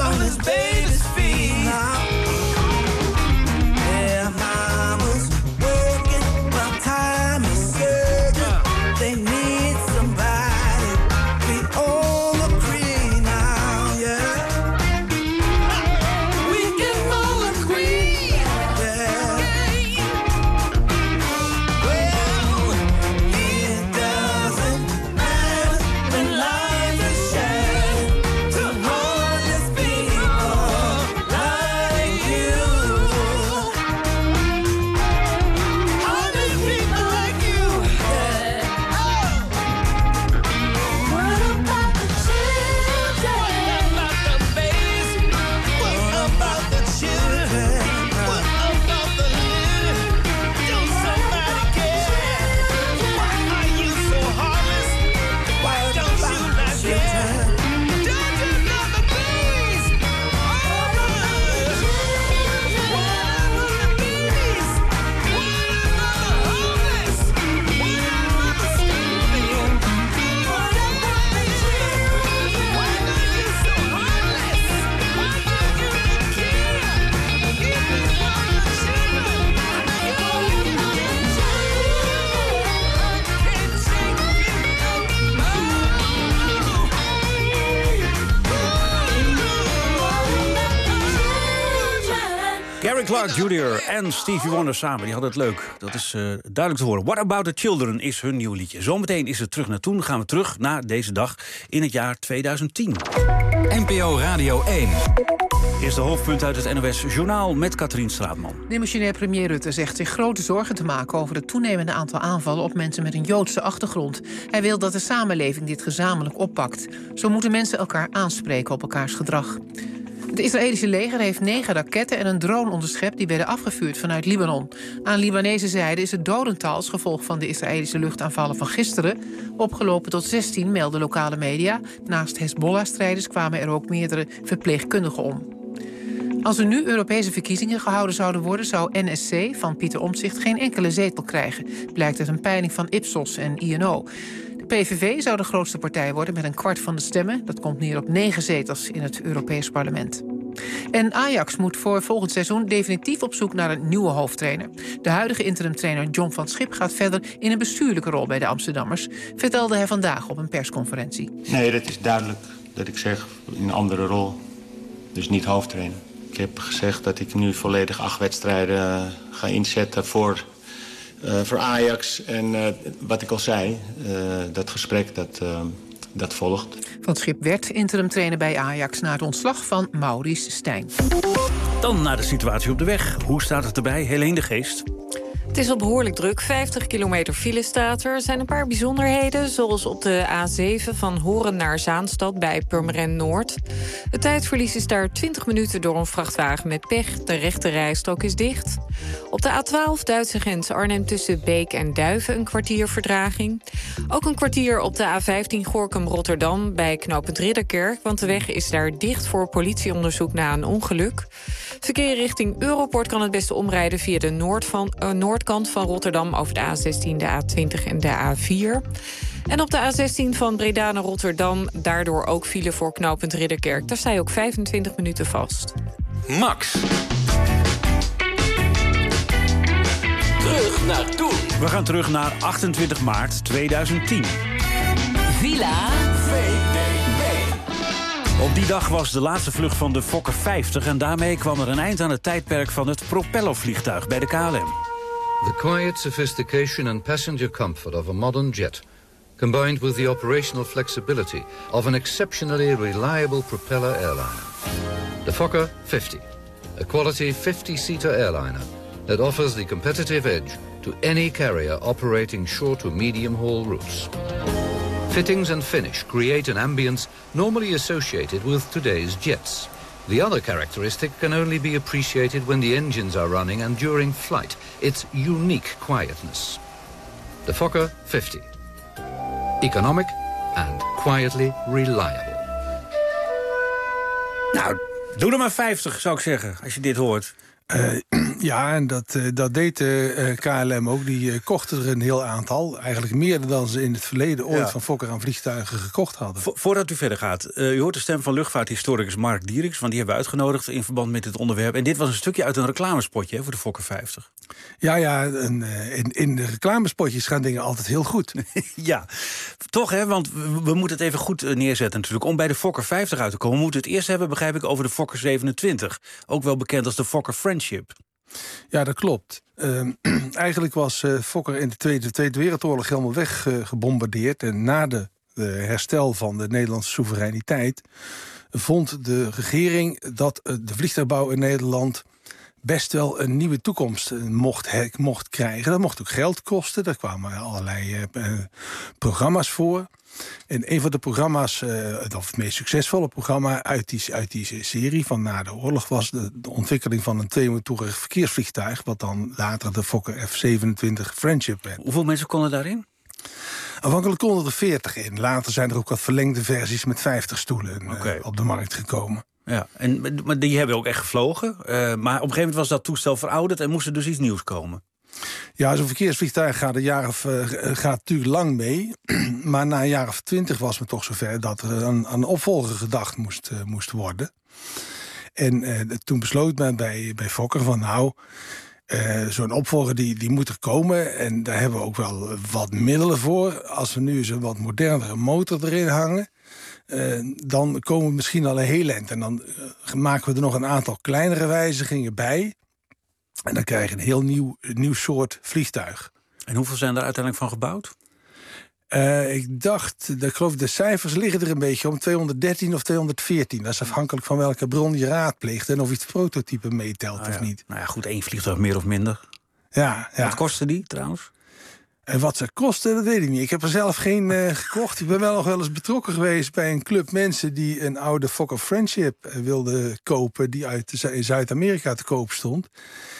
on his baby's feet now. Yeah, mama's working while time is certain. They need somebody. We all agree now, yeah. We can all agree, yeah. Well, it doesn't matter when life is shattered to heartless people like you. Heartless people like you, yeah. What about the children? What about the babies? What about the children? What about the living? Don't somebody care? Why are you so heartless? Why don't you not care? Don't you know the babies? What about the children? What about the babies? What about the homeless? What about the starving? What about the children? Why are you so heartless? Why don't you not care? Give me one of the children. You only know the children. Can't take it Gary Clark junior en Stevie Wonder samen, die hadden het leuk. Dat is uh, duidelijk te horen. What About the Children is hun nieuw liedje. Zometeen is het terug naar toen. Gaan we terug naar deze dag in het jaar tweeduizend tien. N P O Radio één. Eerste hoofdpunt uit het N O S-journaal met Katrien Straatman. Demissionair premier Rutte zegt zich grote zorgen te maken over het toenemende aantal aanvallen op mensen met een Joodse achtergrond. Hij wil dat de samenleving dit gezamenlijk oppakt. Zo moeten mensen elkaar aanspreken op elkaars gedrag. Het Israëlische leger heeft negen raketten en een drone onderschept die werden afgevuurd vanuit Libanon. Aan Libanese zijde is het dodental als gevolg van de Israëlische luchtaanvallen van gisteren opgelopen tot zestien, melden lokale media. Naast Hezbollah-strijders kwamen er ook meerdere verpleegkundigen om. Als er nu Europese verkiezingen gehouden zouden worden, zou N S C van Pieter Omtzigt geen enkele zetel krijgen, blijkt uit een peiling van Ipsos en I N O. De P V V zou de grootste partij worden met een kwart van de stemmen. Dat komt neer op negen zetels in het Europees Parlement. En Ajax moet voor volgend seizoen definitief op zoek naar een nieuwe hoofdtrainer. De huidige interimtrainer John van Schip gaat verder in een bestuurlijke rol bij de Amsterdammers, vertelde hij vandaag op een persconferentie. Nee, dat is duidelijk dat ik zeg in een andere rol. Dus niet hoofdtrainer. Ik heb gezegd dat ik nu volledig acht wedstrijden ga inzetten voor, uh, voor Ajax. En uh, wat ik al zei, uh, dat gesprek dat, uh, dat volgt. Van Schip werd interimtrainer bij Ajax na het ontslag van Maurice Stijn. Dan naar de situatie op de weg. Hoe staat het erbij? Helene de Geest. Het is al behoorlijk druk. vijftig kilometer file staat er. Er zijn een paar bijzonderheden, zoals op de A zeven van Horen naar Zaanstad bij Purmerend Noord. Het tijdverlies is daar twintig minuten door een vrachtwagen met pech. De rechte rijstrook is dicht. Op de A twaalf Duitse grens Arnhem tussen Beek en Duiven een kwartier vertraging. Ook een kwartier op de A vijftien Gorinchem-Rotterdam bij knooppunt Ridderkerk, want de weg is daar dicht voor politieonderzoek na een ongeluk. Verkeer richting Europort kan het beste omrijden via de noord van, uh, noordkant van Rotterdam over de A zestien, de A twintig en de A vier. En op de A zestien van Breda naar Rotterdam daardoor ook file voor knooppunt Ridderkerk. Daar sta je ook vijfentwintig minuten vast. Max. Terug naar toen. We gaan terug naar achtentwintig maart tweeduizend tien. Villa V D B. Op die dag was de laatste vlucht van de Fokker vijftig... en daarmee kwam er een eind aan het tijdperk van het propellervliegtuig bij de K L M. The quiet sophistication and passenger comfort of a modern jet, combined with the operational flexibility of an exceptionally reliable propeller airliner. The Fokker fifty, a quality fifty-seater airliner that offers the competitive edge to any carrier operating short to medium-haul routes. Fittings and finish create an ambience normally associated with today's jets. The other characteristic can only be appreciated when the engines are running and during flight, its unique quietness. The Fokker fifty. Economic and quietly reliable. Nou, doe er maar vijftig, zou ik zeggen, als je dit hoort. Uh, ja, en dat, uh, dat deed uh, K L M ook. Die uh, kochten er een heel aantal. Eigenlijk meer dan ze in het verleden ooit ja. van Fokker aan vliegtuigen gekocht hadden. Vo- voordat u verder gaat, uh, u hoort de stem van luchtvaarthistoricus Mark Dieriks, want die hebben we uitgenodigd in verband met dit onderwerp. En dit was een stukje uit een reclamespotje hè, voor de Fokker vijftig. Ja, ja, en, uh, in, in de reclamespotjes gaan dingen altijd heel goed. Ja, toch hè, want we, we moeten het even goed uh, neerzetten natuurlijk. Om bij de Fokker vijftig uit te komen, we moeten het eerst hebben, begrijp ik, over de Fokker zevenentwintig. Ook wel bekend als de Fokker Friendship. Ja, dat klopt. Uh, eigenlijk was uh, Fokker in de Tweede, Tweede Wereldoorlog helemaal weggebombardeerd. Uh, en na de uh, herstel van de Nederlandse soevereiniteit vond de regering dat uh, de vliegtuigbouw in Nederland best wel een nieuwe toekomst uh, mocht, he, mocht krijgen. Dat mocht ook geld kosten. Daar kwamen allerlei uh, uh, programma's voor. En een van de programma's, uh, of het meest succesvolle programma uit die, uit die serie van na de oorlog was de, de ontwikkeling van een tweemotorig verkeersvliegtuig, wat dan later de Fokker F zevenentwintig Friendship werd. Hoeveel mensen konden daarin? Aanvankelijk konden er veertig in. Later zijn er ook wat verlengde versies met vijftig stoelen okay. uh, op de markt gekomen. Ja, en, maar die hebben ook echt gevlogen. Uh, maar op een gegeven moment was dat toestel verouderd en moest er dus iets nieuws komen. Ja, zo'n verkeersvliegtuig gaat een jaar of, uh, gaat natuurlijk lang mee. Maar na een jaar of twintig was men toch zover dat er een, een opvolger gedacht moest, uh, moest worden. En uh, toen besloot men bij, bij Fokker van nou, uh, zo'n opvolger die, die moet er komen. En daar hebben we ook wel wat middelen voor. Als we nu zo'n wat modernere motor erin hangen, Uh, dan komen we misschien al een heel eind. En dan uh, maken we er nog een aantal kleinere wijzigingen bij. En dan krijg je een heel nieuw, nieuw soort vliegtuig. En hoeveel zijn er uiteindelijk van gebouwd? Uh, ik dacht, ik geloof de cijfers liggen er een beetje om tweehonderddertien of tweehonderdveertien. Dat is afhankelijk van welke bron je raadpleegt en of je het prototype meetelt nou ja, of niet. Nou ja, goed, één vliegtuig meer of minder. Ja, ja. Wat kostte die trouwens? En wat ze kosten, dat weet ik niet. Ik heb er zelf geen uh, gekocht. Ik ben wel nog wel eens betrokken geweest bij een club mensen die een oude Fokker Friendship uh, wilden kopen, die uit in Zuid-Amerika te koop stond.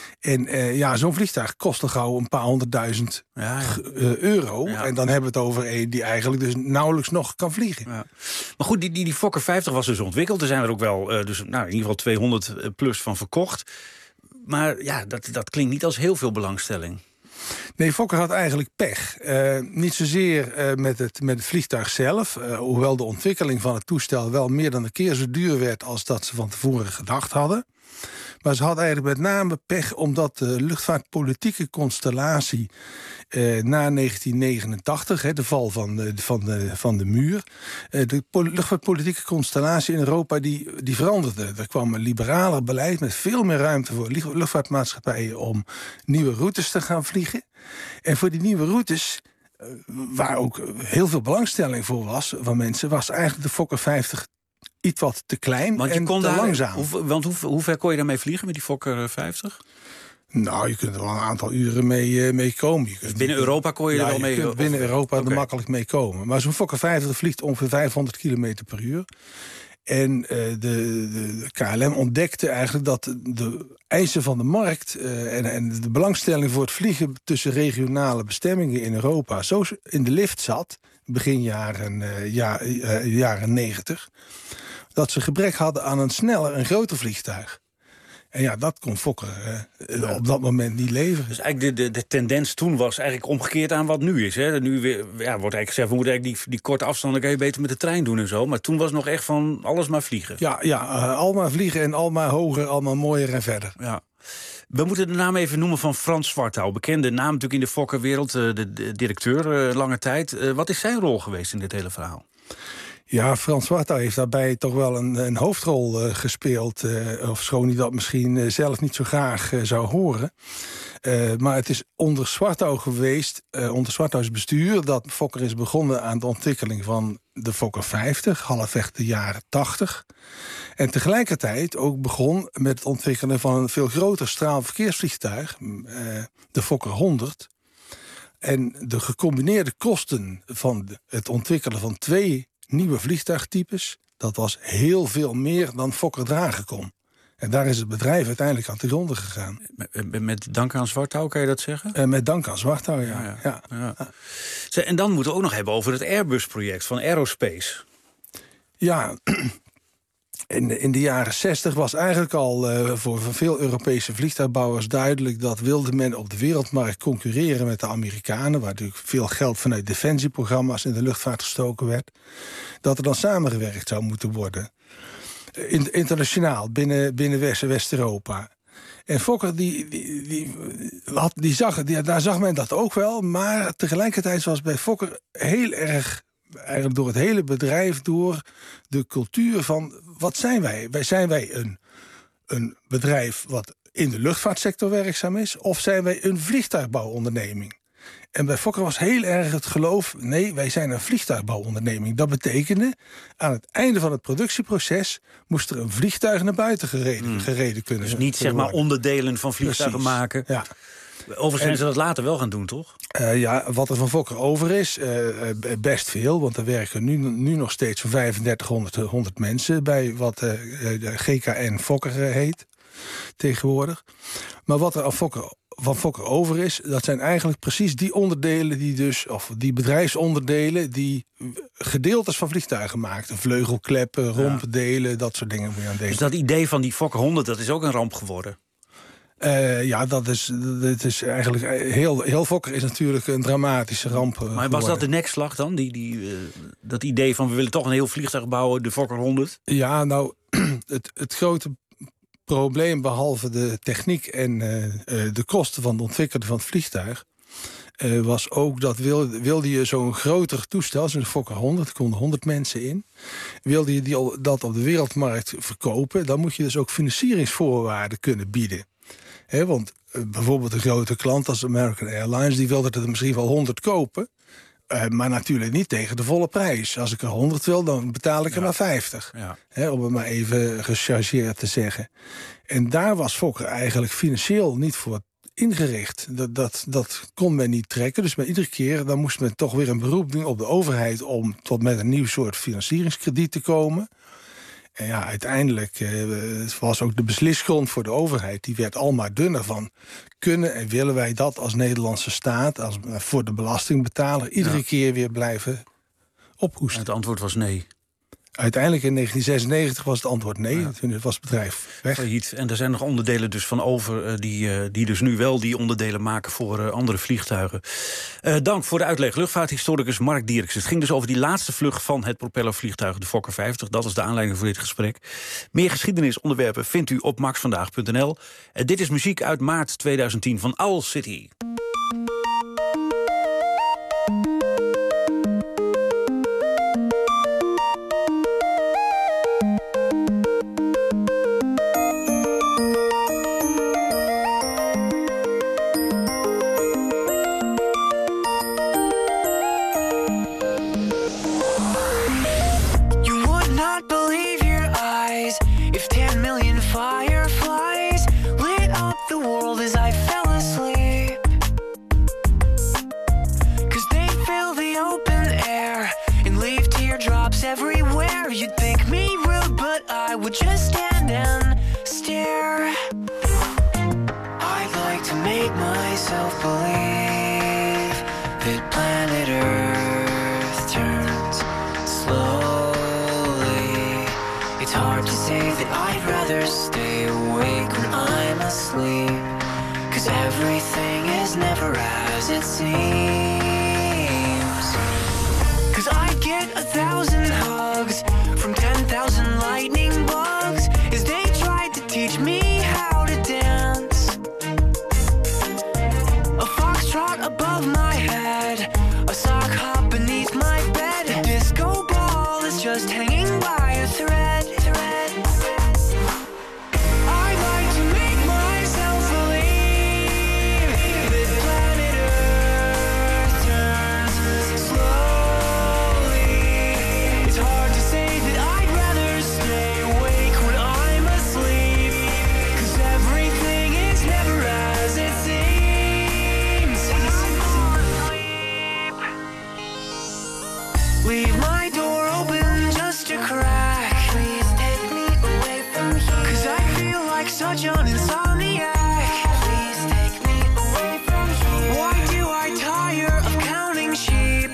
En uh, ja, zo'n vliegtuig kost al gauw een paar honderdduizend ja, ja. Uh, euro. Ja. En dan hebben we het over een die eigenlijk dus nauwelijks nog kan vliegen. Ja. Maar goed, die, die, die Fokker vijftig was dus ontwikkeld. Er zijn er ook wel uh, dus, nou, in ieder geval tweehonderd plus van verkocht. Maar ja, dat, dat klinkt niet als heel veel belangstelling. Nee, Fokker had eigenlijk pech. Uh, niet zozeer uh, met, het, met het vliegtuig zelf. Uh, hoewel de ontwikkeling van het toestel wel meer dan een keer zo duur werd als dat ze van tevoren gedacht hadden. Maar ze had eigenlijk met name pech omdat de luchtvaartpolitieke constellatie eh, na negentien negenentachtig, hè, de val van de, van de, van de muur, eh, de luchtvaartpolitieke constellatie in Europa die, die veranderde. Er kwam een liberaler beleid met veel meer ruimte voor luchtvaartmaatschappijen om nieuwe routes te gaan vliegen. En voor die nieuwe routes, eh, waar ook heel veel belangstelling voor was van mensen, was eigenlijk de Fokker vijftig iets wat te klein want je en kon te daar, langzaam. Hoe, want hoe, hoe ver kon je daarmee vliegen met die Fokker vijftig? Nou, je kunt er wel een aantal uren mee, uh, mee komen. Je kunt, dus binnen Europa kon je ja, er wel je mee kunt binnen of, Europa okay. er makkelijk mee komen. Maar zo'n Fokker vijftig vliegt ongeveer vijfhonderd kilometer per uur. En uh, de, de, de K L M ontdekte eigenlijk dat de eisen van de markt uh, en, en de belangstelling voor het vliegen tussen regionale bestemmingen in Europa zo in de lift zat, begin jaren, uh, ja, uh, jaren negentig, dat ze gebrek hadden aan een sneller en groter vliegtuig. En ja, dat kon Fokker uh, ja. op dat moment niet leveren. Dus eigenlijk de, de, de tendens toen was eigenlijk omgekeerd aan wat nu is. Hè? Nu weer, ja, wordt eigenlijk gezegd, we moeten eigenlijk die, die korte afstanden kan je beter met de trein doen en zo. Maar toen was nog echt van alles maar vliegen. Ja, ja uh, al maar vliegen en al maar hoger, al maar mooier en verder. Ja. We moeten de naam even noemen van Frans Zwartouw. Bekende naam natuurlijk in de Fokkerwereld, uh, de, de directeur uh, lange tijd. Uh, wat is zijn rol geweest in dit hele verhaal? Ja, Frans Zwartouw heeft daarbij toch wel een, een hoofdrol uh, gespeeld. Uh, ofschoon hij dat misschien uh, zelf niet zo graag uh, zou horen. Uh, maar het is onder Zwartouw geweest, uh, onder Zwartouws bestuur, dat Fokker is begonnen aan de ontwikkeling van de Fokker vijftig, halfweg de jaren tachtig. En tegelijkertijd ook begon met het ontwikkelen van een veel groter straalverkeersvliegtuig, uh, de Fokker honderd. En de gecombineerde kosten van de, het ontwikkelen van twee nieuwe vliegtuigtypes, dat was heel veel meer dan Fokker dragen kon. En daar is het bedrijf uiteindelijk aan te gronden gegaan. Met, met dank aan Zwartouw, kan je dat zeggen? Uh, met dank aan Zwartouw, ja. ja, ja. ja. ja. En dan moeten we ook nog hebben over het Airbus-project van Aerospace. Ja, In, in de jaren zestig was eigenlijk al uh, voor veel Europese vliegtuigbouwers duidelijk dat wilde men op de wereldmarkt concurreren met de Amerikanen, waar natuurlijk veel geld vanuit defensieprogramma's in de luchtvaart gestoken werd, dat er dan samengewerkt zou moeten worden. In, internationaal, binnen, binnen West- West-Europa. En Fokker, die, die, die, had, die zag, die, daar zag men dat ook wel, maar tegelijkertijd was bij Fokker heel erg, eigenlijk door het hele bedrijf, door de cultuur van, wat zijn wij? wij zijn wij een, een bedrijf wat in de luchtvaartsector werkzaam is, of zijn wij een vliegtuigbouwonderneming? En bij Fokker was heel erg het geloof, nee, wij zijn een vliegtuigbouwonderneming. Dat betekende, aan het einde van het productieproces moest er een vliegtuig naar buiten gereden, hmm. gereden kunnen Dus niet zeg maar onderdelen van vliegtuigen Precies. maken. Ja. Overigens zijn ze dat later wel gaan doen, toch? Uh, ja, wat er van Fokker over is, uh, best veel. Want er werken nu, nu nog steeds zo'n vijfendertighonderd honderd mensen bij wat uh, de G K N Fokker uh, heet tegenwoordig. Maar wat er aan Fokker, van Fokker over is, dat zijn eigenlijk precies die onderdelen die dus, of die bedrijfsonderdelen die gedeeltes van vliegtuigen maakten. Vleugelkleppen, rompdelen, ja. dat soort dingen moet je aan denken. Dus dat idee van die Fokker honderd, dat is ook een ramp geworden? Uh, ja, dat is, dat is eigenlijk heel, heel Fokker is natuurlijk een dramatische ramp. Uh, maar was geworden. dat de nekslag dan? Die, die, uh, dat idee van we willen toch een heel vliegtuig bouwen, de Fokker honderd? Ja, nou, het, het grote probleem, behalve de techniek en uh, uh, de kosten van het ontwikkelen van het vliegtuig, uh, was ook dat wilde, wilde je zo'n groter toestel, zo'n Fokker honderd, er konden honderd mensen in, wilde je die, dat op de wereldmarkt verkopen, dan moet je dus ook financieringsvoorwaarden kunnen bieden. He, want uh, bijvoorbeeld een grote klant als American Airlines, die wilde er misschien wel honderd kopen, uh, maar natuurlijk niet tegen de volle prijs. Als ik er honderd wil, dan betaal ik er ja. maar vijftig. Ja. He, om het maar even gechargeerd te zeggen. En daar was Fokker eigenlijk financieel niet voor ingericht. Dat, dat, dat kon men niet trekken. Dus met iedere keer dan moest men toch weer een beroep doen op de overheid om tot met een nieuw soort financieringskrediet te komen. En ja, uiteindelijk uh, was ook de beslisgrond voor de overheid, die werd al maar dunner van, kunnen en willen wij dat als Nederlandse staat, als, uh, voor de belastingbetaler, iedere ja. keer weer blijven ophoesten? En het antwoord was nee. Uiteindelijk in negentien zesennegentig was het antwoord nee. Ja. Toen was het bedrijf weg. Failliet. En er zijn nog onderdelen dus van over uh, die, uh, die dus nu wel die onderdelen maken voor uh, andere vliegtuigen. Uh, dank voor de uitleg, luchtvaarthistoricus Mark Dierks. Het ging dus over die laatste vlucht van het propellervliegtuig, de Fokker vijftig. Dat is de aanleiding voor dit gesprek. Meer geschiedenisonderwerpen vindt u op max vandaag punt n l. Uh, dit is muziek uit maart tweeduizend tien van Owl City.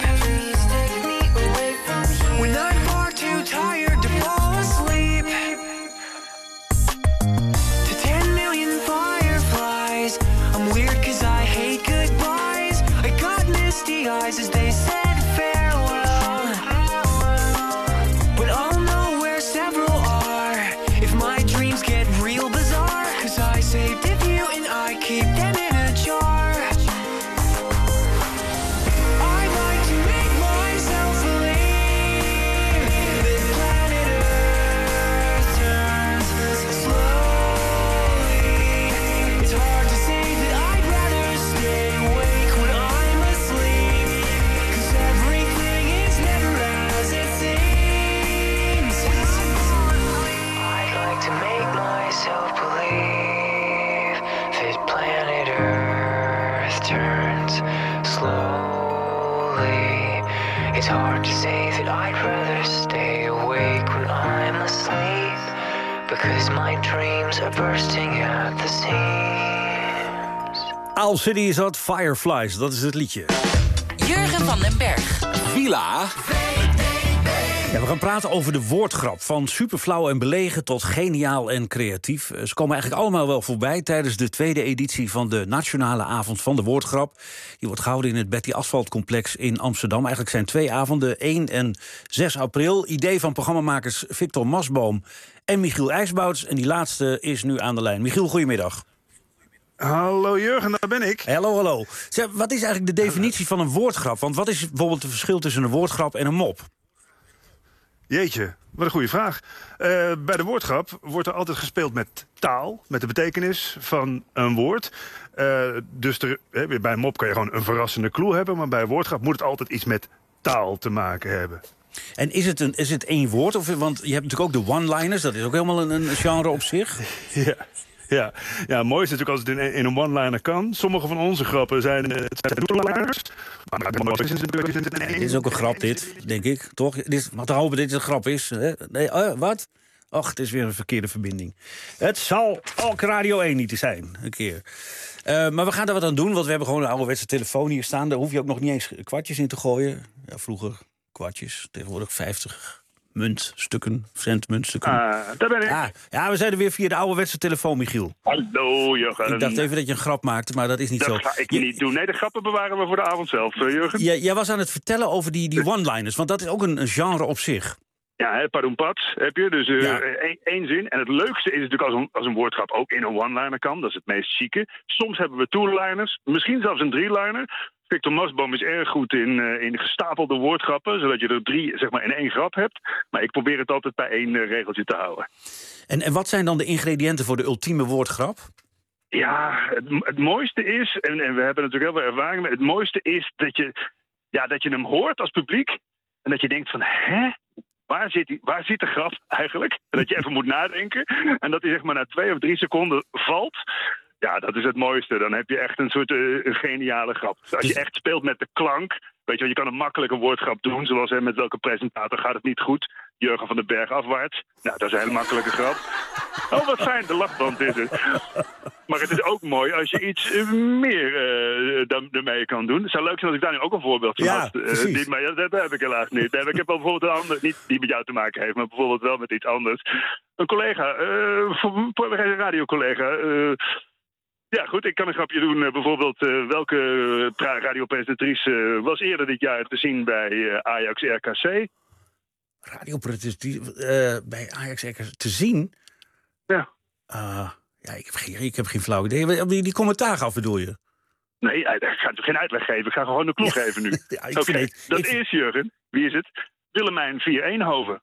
When I'm far too tired to fall asleep. myself believe that planet Earth turns slowly. It's hard to say that I'd rather stay awake when I'm asleep, because my dreams are bursting at the seams. Owl City is dat, Fireflies, dat is het liedje. Jurgen van den Berg. Villa. Ja, we gaan praten over de woordgrap. Van superflauw en belegen tot geniaal en creatief. Ze komen eigenlijk allemaal wel voorbij tijdens de tweede editie van de Nationale Avond van de Woordgrap. Die wordt gehouden in het Betty Asphalt Complex in Amsterdam. Eigenlijk zijn twee avonden, één en zes april. Idee van programmamakers Victor Masboom en Michiel IJsbouts. En die laatste is nu aan de lijn. Michiel, goedemiddag. Hallo Jurgen, daar ben ik. Hallo, hallo. Zeg, wat is eigenlijk de definitie van een woordgrap? Want wat is bijvoorbeeld het verschil tussen een woordgrap en een mop? Jeetje, wat een goede vraag. Uh, bij de woordgrap wordt er altijd gespeeld met taal, met de betekenis van een woord. Uh, dus er, hè, bij een mop kan je gewoon een verrassende clue hebben, maar bij een woordgrap moet het altijd iets met taal te maken hebben. En is het, een, is het één woord? Of, want je hebt natuurlijk ook de one-liners, dat is ook helemaal een, een genre op zich. Ja. Ja, ja, mooi is natuurlijk als het in, in een one-liner kan. Sommige van onze grappen zijn, uh, zijn two-liners. Maar het mooiste is natuurlijk... Dit is ook een grap, dit, denk ik. Toch? Dit, maar te hopen dat dit een grap is. Hè? Nee, uh, wat? Och, het is weer een verkeerde verbinding. Het zal ook Radio één niet te zijn, een keer. Uh, maar we gaan er wat aan doen, want we hebben gewoon een ouderwetse telefoon hier staan. Daar hoef je ook nog niet eens kwartjes in te gooien. Ja, vroeger kwartjes, tegenwoordig vijftig... muntstukken, centmuntstukken. Ah, daar ben ik. Ah, ja, we zijn er weer via de ouderwetse telefoon, Michiel. Hallo, Jurgen. Ik dacht even dat je een grap maakte, maar dat is niet dat zo. Dat ga ik je, niet doen. Nee, de grappen bewaren we voor de avond zelf, Jurgen. Jij, jij was aan het vertellen over die, die one-liners, want dat is ook een, een genre op zich. Ja, hè, padoenpad heb je, dus uh, ja. één, één zin. En het leukste is natuurlijk als een, als een woordgrap ook in een one-liner kan. Dat is het meest chique. Soms hebben we two-liners, misschien zelfs een drie-liner. Victor Masboom is erg goed in, uh, in gestapelde woordgrappen, zodat je er drie zeg maar, in één grap hebt. Maar ik probeer het altijd bij één uh, regeltje te houden. En, en wat zijn dan de ingrediënten voor de ultieme woordgrap? Ja, het, het mooiste is, en, en we hebben natuurlijk heel veel ervaring mee, het mooiste is dat je, ja, dat je hem hoort als publiek en dat je denkt van, hè? Waar zit, die, waar zit de grap eigenlijk? En dat je even moet nadenken en dat hij zeg maar na twee of drie seconden valt. Ja, dat is het mooiste. Dan heb je echt een soort uh, een geniale grap. Als je echt speelt met de klank, weet je wel, je kan een makkelijke woordgrap doen, zoals hè, met welke presentator gaat het niet goed? Jurgen van den Berg afwaarts. Nou, dat is een hele makkelijke grap. Oh, wat fijn, de lachband is het. Maar het is ook mooi als je iets uh, meer uh, ermee kan doen. Het zou leuk zijn als ik daar nu ook een voorbeeld van ja, had. Uh, die, maar ja, dat heb ik helaas niet. Nee, ik heb wel bijvoorbeeld een ander, niet die met jou te maken heeft, maar bijvoorbeeld wel met iets anders. Een collega, uh, een radiocollega. Uh, Ja, goed, ik kan een grapje doen. Uh, bijvoorbeeld, uh, welke uh, radiopresentatrice uh, was eerder dit jaar te zien bij uh, Ajax R K C? Radiopresentatrice uh, bij Ajax R K C te zien? Ja. Uh, ja, ik heb, geen, ik heb geen flauw idee. Die, die commentaar gaf, bedoel je? Nee, ik ga geen uitleg geven. Ik ga gewoon een clue ja. geven nu. Ja, Oké, okay, dat ik... is, Jurgen, wie is het? Willemijn vier Eenhoven.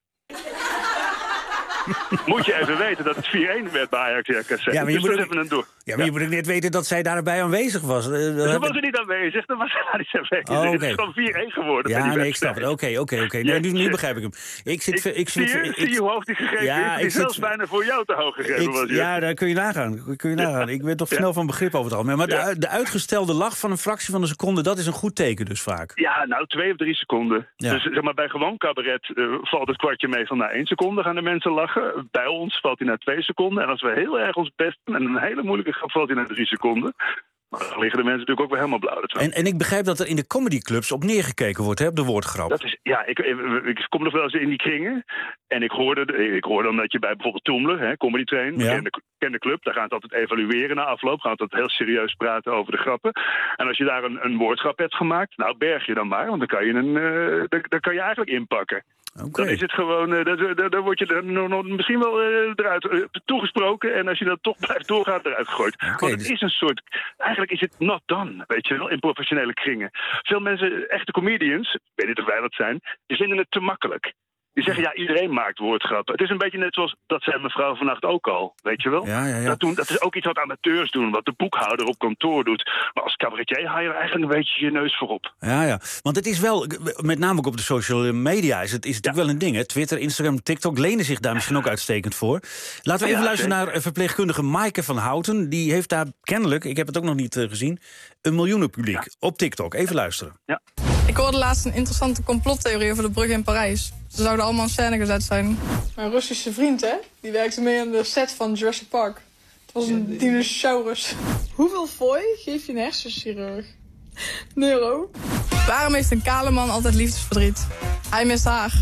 Moet je even weten dat het vier-één werd bij Ajax R K C. Ja, maar je dus moet even een door. Ja, maar ja. je moet ook net weten dat zij daarbij aanwezig was. Uh, dat was er niet aanwezig, dat was er niet aanwezig. Oh, okay. Het is gewoon vier-één geworden. Ja, nee, ik snap het. Oké, oké, oké. Nu, nu begrijp ik hem. Ik zit, ik, ik zie, zit, je, ik, zie je hoe hoog die gegeven ja, is? Die zelfs zit, bijna voor jou te hoog gegeven ik, was. Je. Ja, daar kun je nagaan. Kun je nagaan. Ik ben toch ja. snel van begrip over het algemeen. Maar ja. de, de uitgestelde lach van een fractie van een seconde, dat is een goed teken dus vaak. Ja, nou, twee of drie seconden. Ja. Dus zeg maar, bij gewoon cabaret uh, valt het kwartje meestal na één seconde gaan de mensen lachen. Bij ons valt hij na twee seconden. En als we heel erg ons best doen en een hele moeilijke grap valt hij na drie seconden. Maar dan liggen de mensen natuurlijk ook weer helemaal blauw. En, en ik begrijp dat er in de comedyclubs op neergekeken wordt, hè, op de woordgrap. Dat is, ja, ik, ik, ik kom nog wel eens in die kringen. En ik hoorde, ik hoorde omdat je bij bijvoorbeeld Toemler, hè, Comedy Train, ja. ken, de, ken de club, daar gaan ze altijd evalueren na afloop. Gaan ze altijd heel serieus praten over de grappen. En als je daar een, een woordgrap hebt gemaakt, nou berg je dan maar, want dan kan je, een, uh, dan, dan kan je eigenlijk inpakken. Okay. Dan is het gewoon, uh, dan, dan, dan word je er no, no, misschien wel uh, eruit uh, toegesproken. En als je dan toch blijft doorgaan, eruit gegooid. Okay, Want het dus... is een soort, eigenlijk is het not done, weet je wel, in professionele kringen. Veel mensen, echte comedians, ik weet niet of wij dat zijn, die vinden het te makkelijk. Die zeggen, ja, iedereen maakt woordgrappen. Het is een beetje net zoals, dat zei mevrouw vannacht ook al, weet je wel? Ja, ja, ja. Dat, doen, dat is ook iets wat amateurs doen, wat de boekhouder op kantoor doet. Maar als cabaretier haal je er eigenlijk een beetje je neus voor op. Ja, ja. Want het is wel, met name ook op de social media, is het is natuurlijk wel een ding. Hè? Twitter, Instagram, TikTok lenen zich daar misschien ook uitstekend voor. Laten we even Ja, luisteren zeker. naar verpleegkundige Maaike van Houten. Die heeft daar kennelijk, ik heb het ook nog niet uh, gezien, een miljoenen publiek op TikTok. Even luisteren. Ja. Ik hoorde laatst een interessante complottheorie over de brug in Parijs. Ze zouden allemaal in scène gezet zijn. Mijn Russische vriend, hè, die werkte mee aan de set van Jurassic Park. Het was een dinosaurus. Hoeveel fooi geef je een hersenchirurg? Een euro. Waarom heeft een kale man altijd liefdesverdriet? Hij mist haar.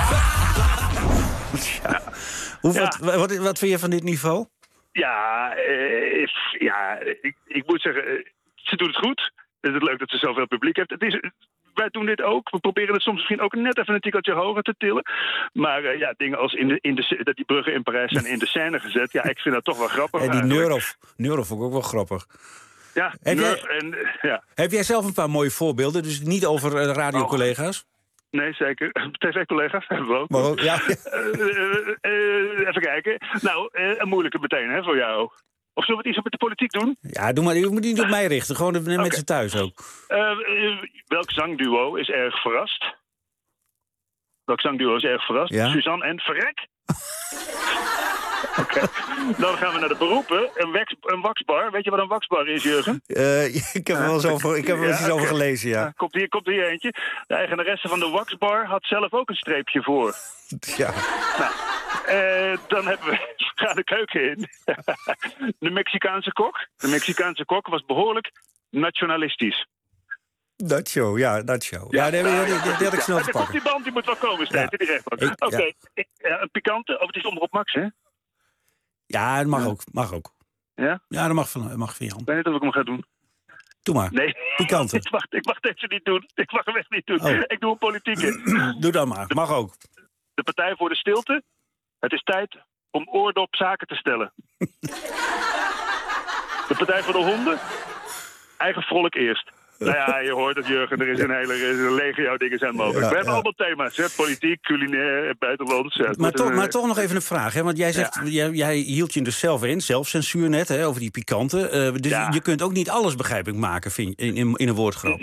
Ja. Hoe, wat, wat, wat vind je van dit niveau? Ja, eh, ja ik, ik moet zeggen, eh, ze doet het goed. Het is leuk dat ze zoveel publiek heeft. Het is, wij doen dit ook. We proberen het soms misschien ook net even een tikkeltje hoger te tillen. Maar uh, ja, dingen als in de, in de, dat die bruggen in Parijs zijn in de scène gezet. Ja, ik vind dat toch wel grappig. En die neuro, neuro vond ik ook wel grappig. Ja, heb jij, en, ja. heb jij zelf een paar mooie voorbeelden? Dus niet over uh, radiocollega's? Oh. Nee, zeker. T V-collega's hebben we ook. Maar ook ja. uh, uh, uh, even kijken. Nou, uh, een moeilijke meteen hè, voor jou. Of zullen we het iets met de politiek doen? Ja, doe maar. Je moet niet op mij richten. Gewoon de mensen okay. thuis ook. Uh, uh, welk zangduo is erg verrast? Welk zangduo is erg verrast? Ja? Suzanne en Verrek? Oké. Okay. Dan gaan we naar de beroepen. Een, wax, een waxbar. Weet je wat een waxbar is, Jurgen? Uh, ik heb er wel eens over, ik heb er wel eens ja, iets okay. over gelezen, ja. ja. Komt hier, komt hier eentje. De eigenaresse van de waxbar had zelf ook een streepje voor. Ja. Nou, uh, dan hebben we... Ga de keuken in. De Mexicaanse kok. De Mexicaanse kok was behoorlijk nationalistisch. Nacho, ja, nacho. Ja, ja, nee, die, die, die, die had ik snel ja, te pakken. Die band die moet wel komen, steeds, ja. Die rechtbank. Oké, okay. ja. Een pikante. Oh, het is onder op Max, hè? Ja, dat mag ja. ook. Mag ook. Ja? Ja, dat mag van, mag van Jan. Ik weet niet of ik hem ga doen. Doe maar. Nee. Pikante. ik, mag, ik mag deze niet doen. Ik mag hem echt niet doen. Oh. Ik doe een politieke. Doe dan maar. Mag ook. De Partij voor de Stilte. Het is tijd om oordop zaken te stellen. De Partij voor de Honden. Eigen volk eerst. Nou ja, je hoort het, Jurgen. Er is een hele er is een legio dingen zijn mogelijk. Ja, we hebben ja. allemaal thema's, hè? Politiek, culinair, buitenlands. Ja, maar, toch, een, maar toch nog even een vraag, hè? Want jij zegt, ja. jij, jij hield je dus zelf in, zelfcensuur net, hè, over die pikante. Uh, dus ja. je kunt ook niet alles, begrijp ik, maken vind je, in, in, in een woordgrap.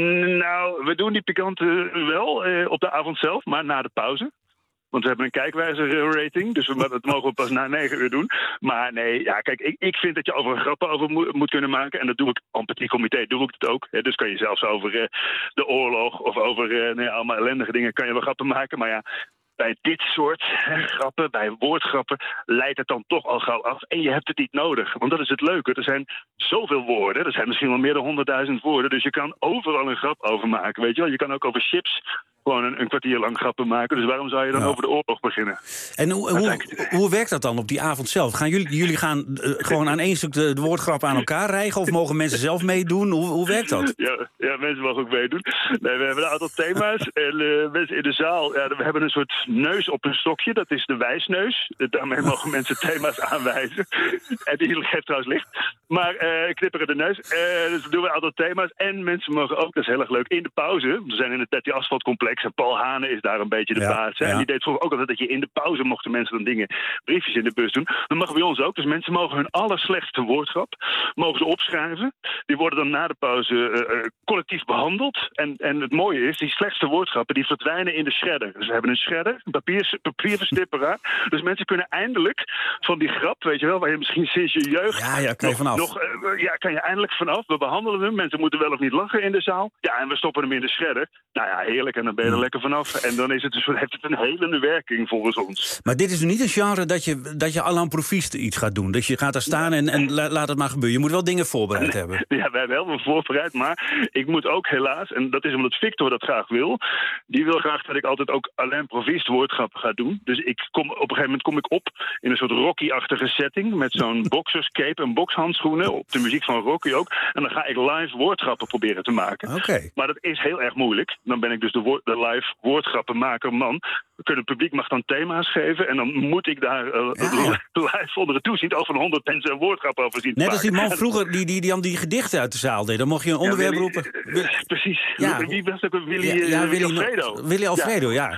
Nou, we doen die pikante wel uh, op de avond zelf, maar na de pauze. Want we hebben een kijkwijzer-rating, dus we, dat mogen we pas na negen uur doen. Maar nee, ja, kijk, ik, ik vind dat je over grappen over moet, moet kunnen maken. En dat doe ik, en petit comité doe ik het ook. Hè, dus kan je zelfs over uh, de oorlog of over uh, nee, allemaal ellendige dingen kan je wel grappen maken. Maar ja, bij dit soort hè, grappen, bij woordgrappen, leidt het dan toch al gauw af. En je hebt het niet nodig, want dat is het leuke. Er zijn zoveel woorden, er zijn misschien wel meer dan honderdduizend woorden. Dus je kan overal een grap over maken, weet je wel. Je kan ook over chips gewoon een, een kwartier lang grappen maken. Dus waarom zou je dan ja. over de oorlog beginnen? En hoe, hoe, hoe werkt dat dan op die avond zelf? Gaan jullie, jullie gaan uh, gewoon aan één stuk de, de woordgrappen aan elkaar rijgen? Of mogen mensen zelf meedoen? Hoe, hoe werkt dat? Ja, ja, mensen mogen ook meedoen. Nee, we hebben een aantal thema's. En uh, mensen in de zaal, ja, we hebben een soort neus op een stokje. Dat is de wijsneus. Daarmee mogen mensen thema's aanwijzen. En die geeft trouwens licht. Maar uh, knipperen de neus. Uh, dus doen we een aantal thema's. En mensen mogen ook, dat is heel erg leuk, in de pauze. We zijn in het Betty Asphalt-complex. En Paul Hane is daar een beetje de ja, baas. Hè? Ja. En die deed vroeger ook altijd dat je in de pauze mochten mensen dan dingen, briefjes in de bus doen. Dat mag bij ons ook. Dus mensen mogen hun allerslechtste woordgrap mogen ze opschrijven. Die worden dan na de pauze uh, uh, collectief behandeld. En, en het mooie is, die slechtste woordgrappen die verdwijnen in de shredder. Dus we hebben een shredder, een papier, papierverstipperaar. Dus mensen kunnen eindelijk van die grap, weet je wel, waar je misschien sinds je jeugd ja, ja, kan je vanaf. Nog, uh, ja, kan je eindelijk vanaf. We behandelen hem. Mensen moeten wel of niet lachen in de zaal. Ja, en we stoppen hem in de shredder. Nou ja, heerlijk. En dan ben je er lekker vanaf. En dan is het dus, heeft het een hele werking volgens ons. Maar dit is nu niet een genre dat je, dat je à l'improvieste iets gaat doen. Dus je gaat daar staan en, en la, laat het maar gebeuren. Je moet wel dingen voorbereid hebben. Ja, wij hebben wel voorbereid. Maar ik moet ook helaas, en dat is omdat Victor dat graag wil. Die wil graag dat ik altijd ook à l'improviste woordgrappen ga doen. Dus ik kom, op een gegeven moment kom ik op in een soort Rocky-achtige setting. Met zo'n boxerscape en bokshandschoenen. Op de muziek van Rocky ook. En dan ga ik live woordgrappen proberen te maken. Okay. Maar dat is heel erg moeilijk. Dan ben ik dus de, woord, de live woordgrappenmaker man. Het publiek mag dan thema's geven. En dan moet ik daar uh, ja. live onder het toeziend over van honderd mensen een woordgrap over zien. Net als die man vroeger die, die, die, die gedichten uit de zaal deed. Dan mocht je een onderwerp ja, Willy, roepen. Uh, precies. Ja. Wie was dat? Willy, ja, ja, uh, Willy Alfredo. Willy Alfredo, ja. ja.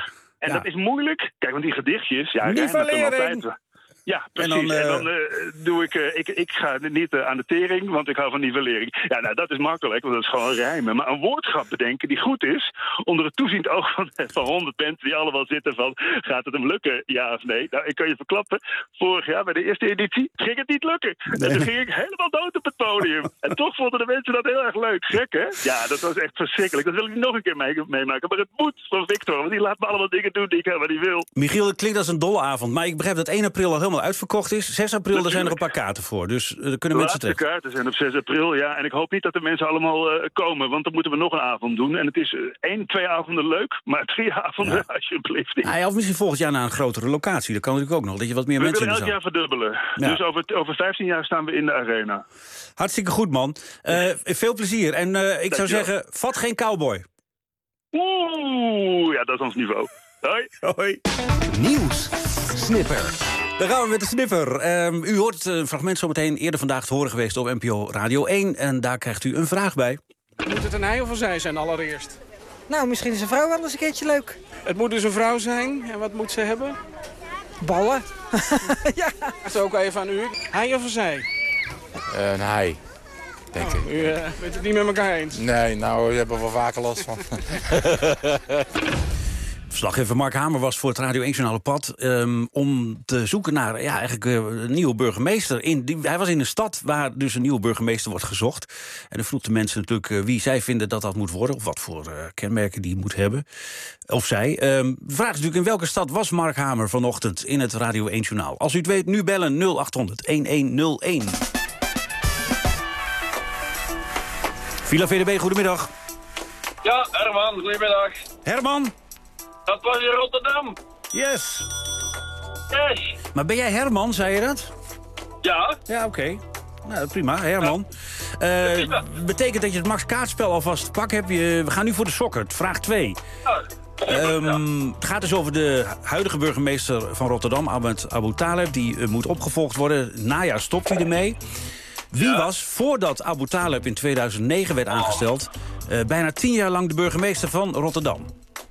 En Ja. dat is moeilijk. Kijk, want die gedichtjes... Ja, Nivellering! Ja, precies. En En dan, dan, uh... uh, doe ik, uh, ik... Ik ga niet uh, aan de tering, want ik hou van nivellering. Ja, nou, dat is makkelijk, want dat is gewoon rijmen. Maar een woordgrap bedenken die goed is... onder het toeziend oog van, van honderd mensen die allemaal zitten van... gaat het hem lukken, ja of nee? Nou, ik kan je verklappen. Vorig jaar bij de eerste editie ging het niet lukken. Nee. En toen ging ik helemaal dood op het podium. En toch vonden de mensen dat heel erg leuk. Gek, hè? Ja, dat was echt verschrikkelijk. Dat wil ik niet nog een keer mee, meemaken. Maar het moet van Victor, want die laat me allemaal dingen doen die ik helemaal niet wil. Michiel, het klinkt als een dolle avond. Maar ik begrijp dat één april al helemaal uitverkocht is. zes april, daar zijn er een paar kaarten voor. Dus uh, er kunnen de mensen terecht. De kaarten zijn op zes april, ja. En ik hoop niet dat de mensen allemaal uh, komen. Want dan moeten we nog een avond doen. En het is uh, één, twee avonden leuk. Maar drie avonden, ja. alsjeblieft niet. Ah, ja, of misschien volgend jaar naar een grotere locatie. Dat kan natuurlijk ook nog. Dat je wat meer we mensen in de willen elk zaal. jaar verdubbelen. Ja. Dus over, over vijftien jaar staan we in de arena. Hartstikke goed, man. Uh, veel plezier. En uh, ik zou zeggen, vat geen cowboy. Oeh, ja, dat is ons niveau. Hoi. Hoi. Nieuws. Snipper. Daar gaan we met de sniffer. Um, u hoort een fragment zometeen eerder vandaag te horen geweest op N P O Radio één. En daar krijgt u een vraag bij. Moet het een hij of een zij zijn allereerst? Nou, misschien is een vrouw wel eens een keertje leuk. Het moet dus een vrouw zijn. En wat moet ze hebben? Ballen. Ja. Dat is ook even aan u. Hij of een zij? Uh, een hij, denk oh, ik. U uh, bent het niet met elkaar eens? Nee, nou, je hebt er wel vaker last van. Verslaggever Mark Hamer was voor het Radio één-journaal op pad... Um, om te zoeken naar ja, eigenlijk, uh, een nieuwe burgemeester. In die, hij was in een stad waar dus een nieuwe burgemeester wordt gezocht. En dan vroeg de mensen natuurlijk uh, wie zij vinden dat dat moet worden... of wat voor uh, kenmerken die moet hebben. Of zij. Um, de vraag is natuurlijk in welke stad was Mark Hamer vanochtend... in het Radio één-journaal. Als u het weet, nu bellen nul acht honderd een een nul een. Villa V D B, goedemiddag. Ja, Herman, goedemiddag. Herman? Dat was in Rotterdam. Yes. Yes. Maar ben jij Herman, zei je dat? Ja. Ja, oké. Okay. Nou, prima, Herman. Ja. Uh, betekent dat je het Max Kaartspel alvast te pakken hebt. Je, we gaan nu voor de sokker. Vraag twee. Ja. Um, het gaat dus over de huidige burgemeester van Rotterdam, Ahmed Abu Taleb. Die uh, moet opgevolgd worden. Najaar stopt hij ermee. Wie ja. was, voordat Abu Taleb in tweeduizend negen werd aangesteld... Uh, bijna tien jaar lang de burgemeester van Rotterdam?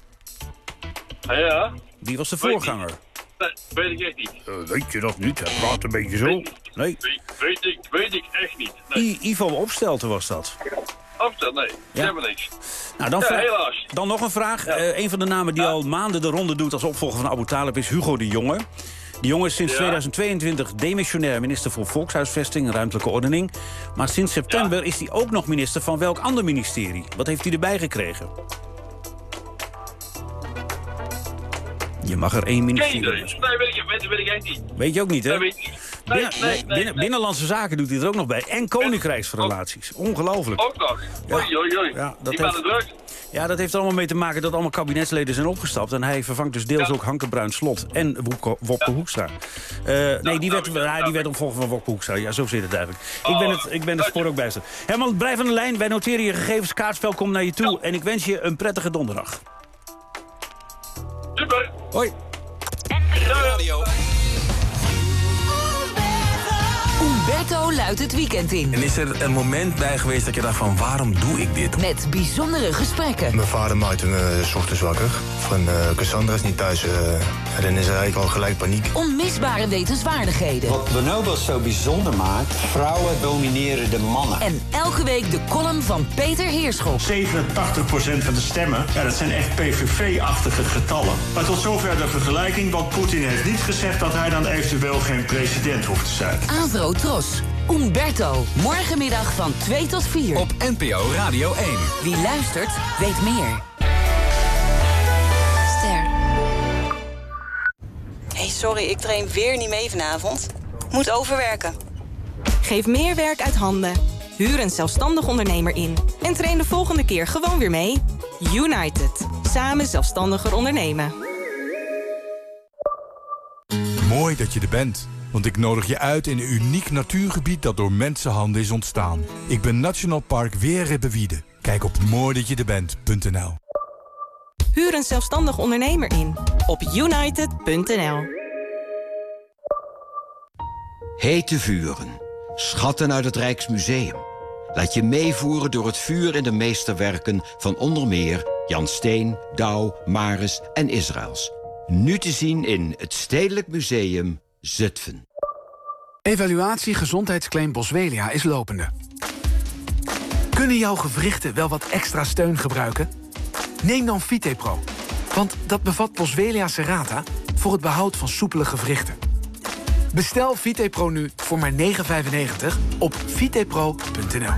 Ja. Wie was de voorganger? Nee, weet ik echt niet. Uh, weet je dat niet? Hij praat een beetje zo. Weet, nee. Weet, weet, ik, weet ik echt niet. Nee. I Ivo Opstelten was dat. Opstelten, nee. Ja. Helemaal niks. Nou, dan, ja, helaas. Dan nog een vraag. Ja. Uh, een van de namen die ja. al maanden de ronde doet als opvolger van Abu Taleb is Hugo de Jonge. De Jonge is sinds ja. tweeduizend tweeëntwintig demissionair minister voor Volkshuisvesting en Ruimtelijke Ordening. Maar sinds september ja. is hij ook nog minister van welk ander ministerie? Wat heeft hij erbij gekregen? Je mag er één ministerie... Nee, nee, weet ik, weet, weet ik echt niet. Weet je ook niet, hè? Nee, weet ik niet. Nee, Binnen, nee, nee, nee, binnen, nee. Binnenlandse zaken doet hij er ook nog bij. En koninkrijksrelaties. Ongelooflijk. Ook nog? Ja. Oei, oei, oei. Ja, dat Ik heeft... ben er druk. Ja, dat heeft er allemaal mee te maken dat allemaal kabinetsleden zijn opgestapt. En hij vervangt dus deels ja. ook Hanke Bruins-Slot en Wopke, Wopke ja. Hoekstra. Uh, nee, ja, die, werd, ja, die werd opvolger van Wopke Hoekstra. Ja, zo zit het eigenlijk. Oh, ik ben het, ik ben het spoor ook bijster. Herman, blijf aan de lijn. Wij noteren je gegevens. Kaartspel komt naar je toe. Ja. En ik wens je een prettige donderdag. Super. Hoi. Radio. Umberto luidt het weekend in. En is er een moment bij geweest dat je dacht van waarom doe ik dit? Met bijzondere gesprekken. Mijn vader maakte me 's ochtends wakker. Van uh, Cassandra is niet thuis. Uh, en dan is er eigenlijk al gelijk paniek. Onmisbare wetenswaardigheden. Wat Bonobos zo bijzonder maakt, vrouwen domineren de mannen. En elke week de column van Peter Heerschop. zevenentachtig procent van de stemmen, ja, dat zijn echt P V V-achtige getallen. Maar tot zover de vergelijking, want Poetin heeft niet gezegd dat hij dan eventueel geen president hoeft te zijn. Avro Tros. Umberto. Morgenmiddag van twee tot vier. Op N P O Radio één. Wie luistert, weet meer. Ster. Hey, sorry, ik train weer niet mee vanavond. Moet overwerken. Geef meer werk uit handen. Huur een zelfstandig ondernemer in. En train de volgende keer gewoon weer mee. United. Samen zelfstandiger ondernemen. Mooi dat je er bent. Want ik nodig je uit in een uniek natuurgebied dat door mensenhanden is ontstaan. Ik ben Nationaal Park Weerribbewiede. Kijk op mooi dat je er bent punt n l. Huur een zelfstandig ondernemer in op united punt n l. Hete vuren. Schatten uit het Rijksmuseum. Laat je meevoeren door het vuur in de meesterwerken van onder meer Jan Steen, Douw, Maris en Israëls. Nu te zien in het Stedelijk Museum Zutphen. Evaluatie gezondheidsclaim Boswellia is lopende. Kunnen jouw gewrichten wel wat extra steun gebruiken? Neem dan Vitepro. Want dat bevat Boswellia serrata voor het behoud van soepele gewrichten. Bestel Vitepro nu voor maar negen vijfennegentig op vitepro punt n l.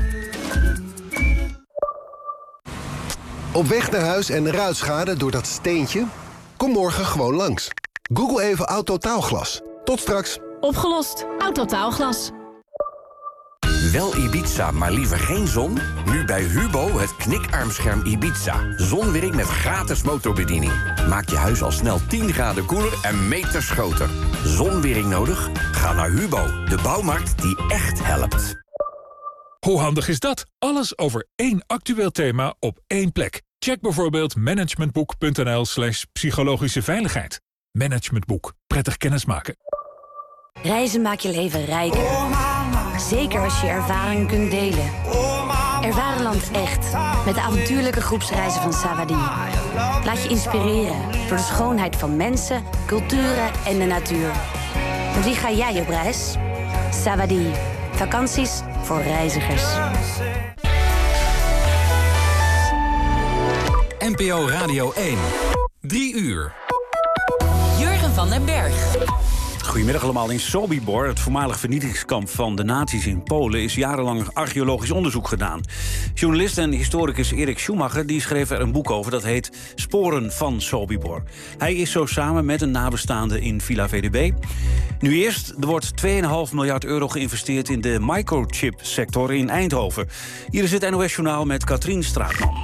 Op weg naar huis en ruitschade door dat steentje? Kom morgen gewoon langs. Google even Autotaalglas. Tot straks. Opgelost. Autotaalglas. Wel Ibiza, maar liever geen zon? Nu bij Hubo het knikarmscherm Ibiza. Zonwerk met gratis motorbediening. Maak je huis al snel tien graden koeler en meters groter. Zonwering nodig? Ga naar Hubo, de bouwmarkt die echt helpt. Hoe handig is dat? Alles over één actueel thema op één plek. Check bijvoorbeeld managementboek.nl slash psychologische veiligheid. Managementboek. Prettig kennismaken. Reizen maakt je leven rijker. Zeker als je ervaringen kunt delen. Ervaar een land echt. Met de avontuurlijke groepsreizen van Savadi. Laat je inspireren door de schoonheid van mensen, culturen en de natuur. Met wie ga jij op reis? Savadi. Vakanties voor reizigers. N P O Radio één. Drie uur. Jurgen van den Berg. Goedemiddag allemaal. In Sobibor, het voormalig vernietigingskamp van de nazi's in Polen, is jarenlang archeologisch onderzoek gedaan. Journalist en historicus Erik Schumacher die schreef er een boek over dat heet Sporen van Sobibor. Hij is zo samen met een nabestaande in Villa V D B. Nu eerst, er wordt twee komma vijf miljard euro geïnvesteerd in de microchip-sector in Eindhoven. Hier is het N O S-journaal met Katrien Straatman.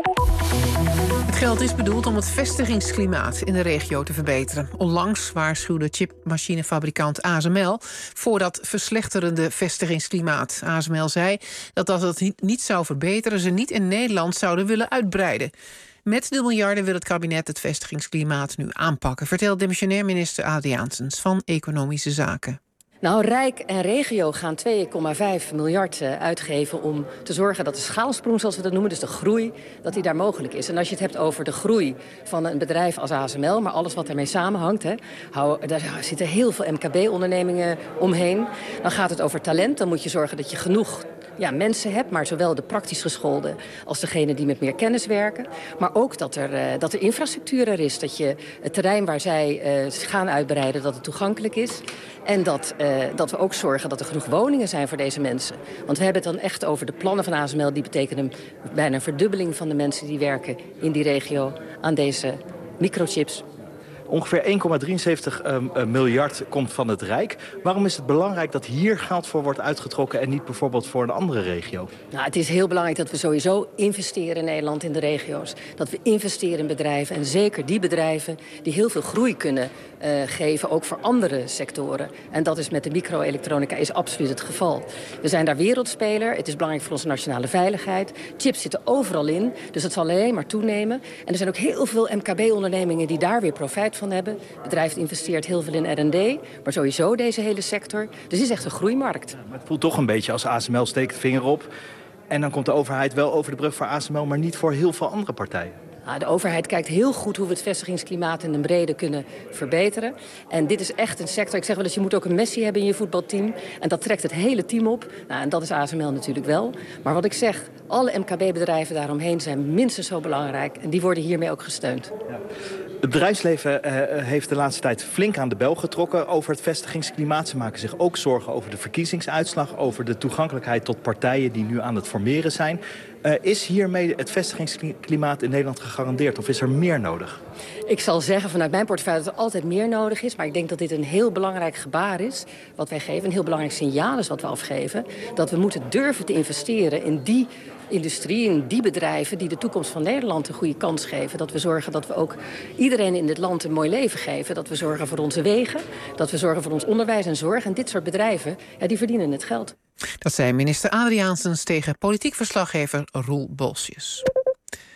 Het geld is bedoeld om het vestigingsklimaat in de regio te verbeteren. Onlangs waarschuwde chipmachinefabrikant A S M L voor dat verslechterende vestigingsklimaat. A S M L zei dat als het niet zou verbeteren, ze niet in Nederland zouden willen uitbreiden. Met de miljarden wil het kabinet het vestigingsklimaat nu aanpakken, vertelt demissionair minister Adriaansens van Economische Zaken. Nou, Rijk en regio gaan twee komma vijf miljard uitgeven om te zorgen dat de schaalsprong, zoals we dat noemen, dus de groei, dat die daar mogelijk is. En als je het hebt over de groei van een bedrijf als A S M L, maar alles wat daarmee samenhangt, hè, hou, daar zitten heel veel M K B-ondernemingen omheen. Dan gaat het over talent, dan moet je zorgen dat je genoeg ja, mensen hebt, maar zowel de praktisch gescholden als degene die met meer kennis werken. Maar ook dat er, uh, dat er infrastructuur er is, dat je het terrein waar zij uh, gaan uitbreiden, dat het toegankelijk is. En dat, uh, dat we ook zorgen dat er genoeg woningen zijn voor deze mensen. Want we hebben het dan echt over de plannen van A S M L. Die betekenen bijna een verdubbeling van de mensen die werken in die regio aan deze microchips. Ongeveer één komma drieënzeventig miljard komt van het Rijk. Waarom is het belangrijk dat hier geld voor wordt uitgetrokken en niet bijvoorbeeld voor een andere regio? Nou, het is heel belangrijk dat we sowieso investeren in Nederland, in de regio's. Dat we investeren in bedrijven en zeker die bedrijven die heel veel groei kunnen uh, geven, ook voor andere sectoren. En dat is met de microelektronica is absoluut het geval. We zijn daar wereldspeler. Het is belangrijk voor onze nationale veiligheid. Chips zitten overal in, dus het zal alleen maar toenemen. En er zijn ook heel veel M K B-ondernemingen die daar weer profijt van hebben. Het bedrijf investeert heel veel in R en D, maar sowieso deze hele sector. Dus het is echt een groeimarkt. Ja, maar het voelt toch een beetje als A S M L steekt de vinger op en dan komt de overheid wel over de brug voor A S M L, maar niet voor heel veel andere partijen. De overheid kijkt heel goed hoe we het vestigingsklimaat in de brede kunnen verbeteren. En dit is echt een sector. Ik zeg wel eens, je moet ook een Messi hebben in je voetbalteam. En dat trekt het hele team op. Nou, en dat is A S M L natuurlijk wel. Maar wat ik zeg, alle M K B-bedrijven daaromheen zijn minstens zo belangrijk. En die worden hiermee ook gesteund. Ja. Het bedrijfsleven uh, heeft de laatste tijd flink aan de bel getrokken over het vestigingsklimaat. Ze maken zich ook zorgen over de verkiezingsuitslag, over de toegankelijkheid tot partijen die nu aan het formeren zijn. Uh, is hiermee het vestigingsklimaat in Nederland gegarandeerd of is er meer nodig? Ik zal zeggen vanuit mijn portefeuille dat er altijd meer nodig is. Maar ik denk dat dit een heel belangrijk gebaar is wat wij geven. Een heel belangrijk signaal is wat we afgeven. Dat we moeten durven te investeren in die industrie, in die bedrijven die de toekomst van Nederland een goede kans geven. Dat we zorgen dat we ook iedereen in dit land een mooi leven geven. Dat we zorgen voor onze wegen, dat we zorgen voor ons onderwijs en zorg. En dit soort bedrijven, ja, die verdienen het geld. Dat zei minister Adriaansens tegen politiek verslaggever Roel Bolsjes.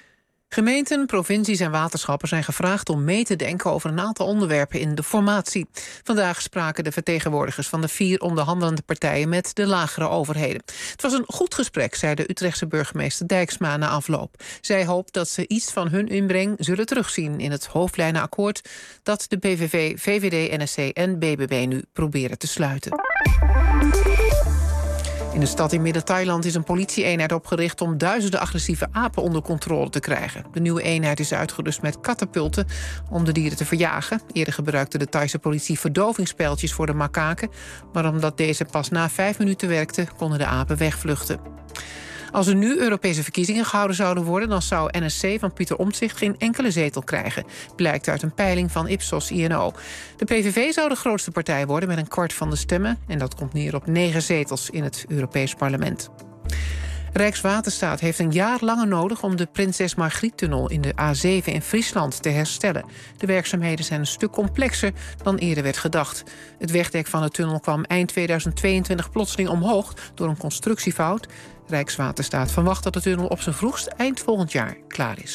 Gemeenten, provincies en waterschappen zijn gevraagd om mee te denken over een aantal onderwerpen in de formatie. Vandaag spraken de vertegenwoordigers van de vier onderhandelende partijen met de lagere overheden. Het was een goed gesprek, zei de Utrechtse burgemeester Dijksma na afloop. Zij hoopt dat ze iets van hun inbreng zullen terugzien in het hoofdlijnenakkoord dat de P V V, V V D, N S C en B B B nu proberen te sluiten. In een stad in Midden-Thailand is een politie-eenheid opgericht om duizenden agressieve apen onder controle te krijgen. De nieuwe eenheid is uitgerust met katapulten om de dieren te verjagen. Eerder gebruikte de Thaise politie verdovingspijltjes voor de makaken, maar omdat deze pas na vijf minuten werkten, konden de apen wegvluchten. Als er nu Europese verkiezingen gehouden zouden worden, dan zou N S C van Pieter Omtzigt geen enkele zetel krijgen, blijkt uit een peiling van Ipsos I N O. De P V V zou de grootste partij worden met een kwart van de stemmen, en dat komt neer op negen zetels in het Europees Parlement. Rijkswaterstaat heeft een jaar langer nodig om de Prinses Margriet-tunnel in de A zeven in Friesland te herstellen. De werkzaamheden zijn een stuk complexer dan eerder werd gedacht. Het wegdek van de tunnel kwam eind tweeduizend tweeëntwintig plotseling omhoog door een constructiefout. Rijkswaterstaat verwacht dat de tunnel op zijn vroegst eind volgend jaar klaar is.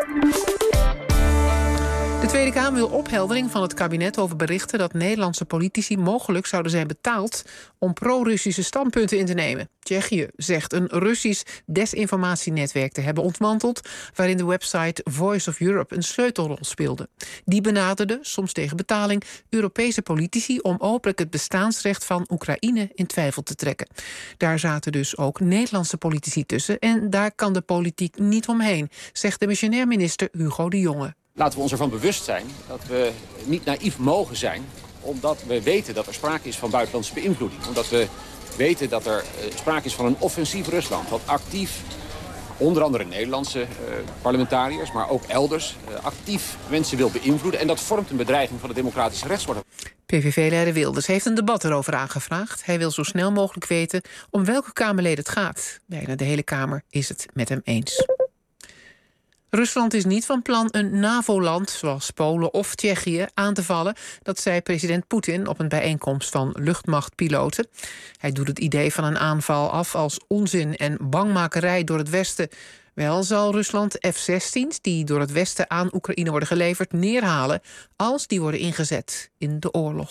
De Tweede Kamer wil opheldering van het kabinet over berichten dat Nederlandse politici mogelijk zouden zijn betaald om pro-Russische standpunten in te nemen. Tsjechië zegt een Russisch desinformatienetwerk te hebben ontmanteld, waarin de website Voice of Europe een sleutelrol speelde. Die benaderde, soms tegen betaling, Europese politici om openlijk het bestaansrecht van Oekraïne in twijfel te trekken. Daar zaten dus ook Nederlandse politici tussen en daar kan de politiek niet omheen, zegt de missionair minister Hugo de Jonge. Laten we ons ervan bewust zijn dat we niet naïef mogen zijn, omdat we weten dat er sprake is van buitenlandse beïnvloeding. Omdat we weten dat er sprake is van een offensief Rusland, dat actief, onder andere Nederlandse uh, parlementariërs, maar ook elders, uh, actief mensen wil beïnvloeden. En dat vormt een bedreiging van de democratische rechtsorde. P V V-leider Wilders heeft een debat erover aangevraagd. Hij wil zo snel mogelijk weten om welke Kamerleden het gaat. Bijna de hele Kamer is het met hem eens. Rusland is niet van plan een NAVO-land, zoals Polen of Tsjechië, aan te vallen. Dat zei president Poetin op een bijeenkomst van luchtmachtpiloten. Hij doet het idee van een aanval af als onzin en bangmakerij door het Westen. Wel zal Rusland F zestien's die door het Westen aan Oekraïne worden geleverd neerhalen als die worden ingezet in de oorlog.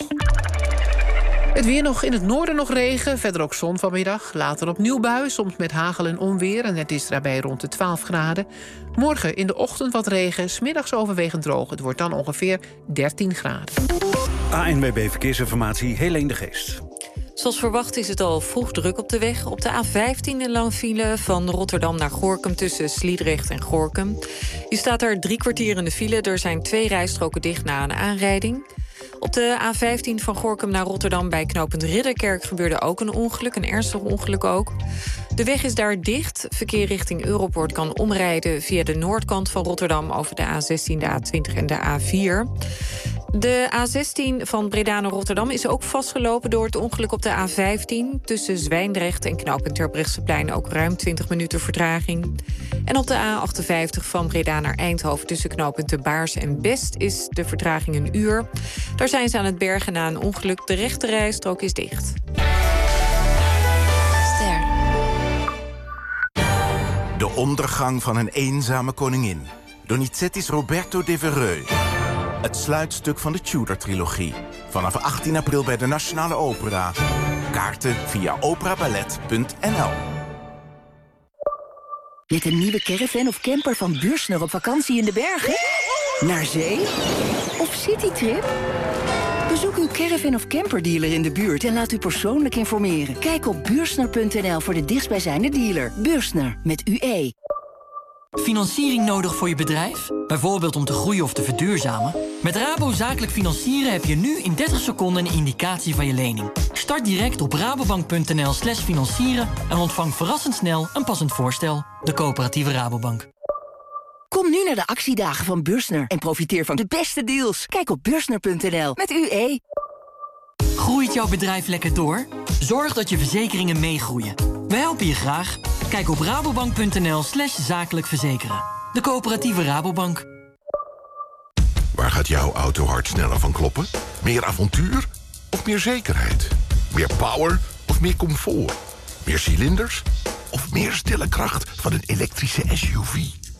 Het weer nog, in het noorden nog regen, verder ook zon vanmiddag. Later opnieuw buien, soms met hagel en onweer. En het is daarbij rond de twaalf graden. Morgen in de ochtend wat regen, 's middags overwegend droog. Het wordt dan ongeveer dertien graden. A N W B Verkeersinformatie, Helene de Geest. Zoals verwacht is het al vroeg druk op de weg. Op de A vijftien een lang file van Rotterdam naar Gorinchem tussen Sliedrecht en Gorinchem. Je staat er drie kwartier in de file. Er zijn twee rijstroken dicht na een aanrijding. Op de A vijftien van Gorinchem naar Rotterdam bij knooppunt Ridderkerk gebeurde ook een ongeluk, een ernstig ongeluk ook. De weg is daar dicht. Verkeer richting Europoort kan omrijden via de noordkant van Rotterdam over de A zestien, de A twintig en de A vier. De A zestien van Breda naar Rotterdam is ook vastgelopen door het ongeluk op de A vijftien. Tussen Zwijndrecht en knooppunt Terbrechtseplein ook ruim twintig minuten vertraging. En op de A achtenvijftig van Breda naar Eindhoven tussen knooppunten Baars en Best is de vertraging een uur. Daar zijn ze aan het bergen na een ongeluk. De rechte rijstrook is dicht. Ster. De ondergang van een eenzame koningin. Donizetti's Roberto de Verreux. Het sluitstuk van de Tudor-trilogie. Vanaf achttien april bij de Nationale Opera. Kaarten via operaballet punt n l. Met een nieuwe caravan of camper van Buursner op vakantie in de bergen? Naar zee? Of citytrip? Bezoek uw caravan of camperdealer in de buurt en laat u persoonlijk informeren. Kijk op buursner punt n l voor de dichtstbijzijnde dealer. Buursner, met U E. Financiering nodig voor je bedrijf? Bijvoorbeeld om te groeien of te verduurzamen? Met Rabo Zakelijk Financieren heb je nu in dertig seconden een indicatie van je lening. Start direct op rabobank punt n l slash financieren en ontvang verrassend snel een passend voorstel. De coöperatieve Rabobank. Kom nu naar de actiedagen van Buursner en profiteer van de beste deals. Kijk op buursner punt n l met U E. Groeit jouw bedrijf lekker door? Zorg dat je verzekeringen meegroeien. We helpen je graag. Kijk op rabobank punt n l slash zakelijk verzekeren. De coöperatieve Rabobank. Waar gaat jouw autohart sneller van kloppen? Meer avontuur of meer zekerheid? Meer power of meer comfort? Meer cilinders of meer stille kracht van een elektrische S U V?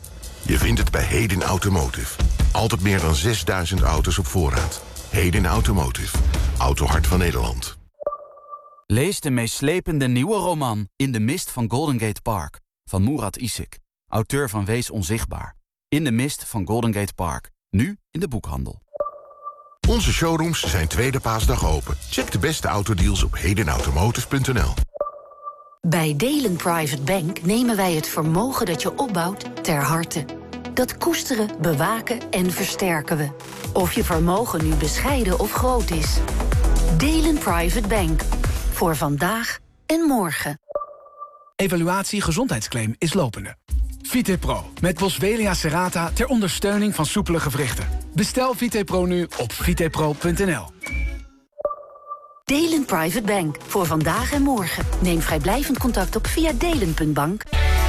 Je vindt het bij Heden Automotive. Altijd meer dan zesduizend auto's op voorraad. Heden Automotive. Autohart van Nederland. Lees de meeslepende nieuwe roman In de mist van Golden Gate Park van Murat Isik, auteur van Wees onzichtbaar. In de mist van Golden Gate Park. Nu in de boekhandel. Onze showrooms zijn tweede paasdag open. Check de beste autodeals op hedenautomotive punt n l. Bij Delen Private Bank nemen wij het vermogen dat je opbouwt ter harte. Dat koesteren, bewaken en versterken we. Of je vermogen nu bescheiden of groot is. Delen Private Bank. Voor vandaag en morgen. Evaluatie gezondheidsclaim is lopende. VitePro met Boswellia serrata ter ondersteuning van soepele gewrichten. Bestel VitePro nu op vitepro punt n l. Delen Private Bank. Voor vandaag en morgen. Neem vrijblijvend contact op via delen punt bank.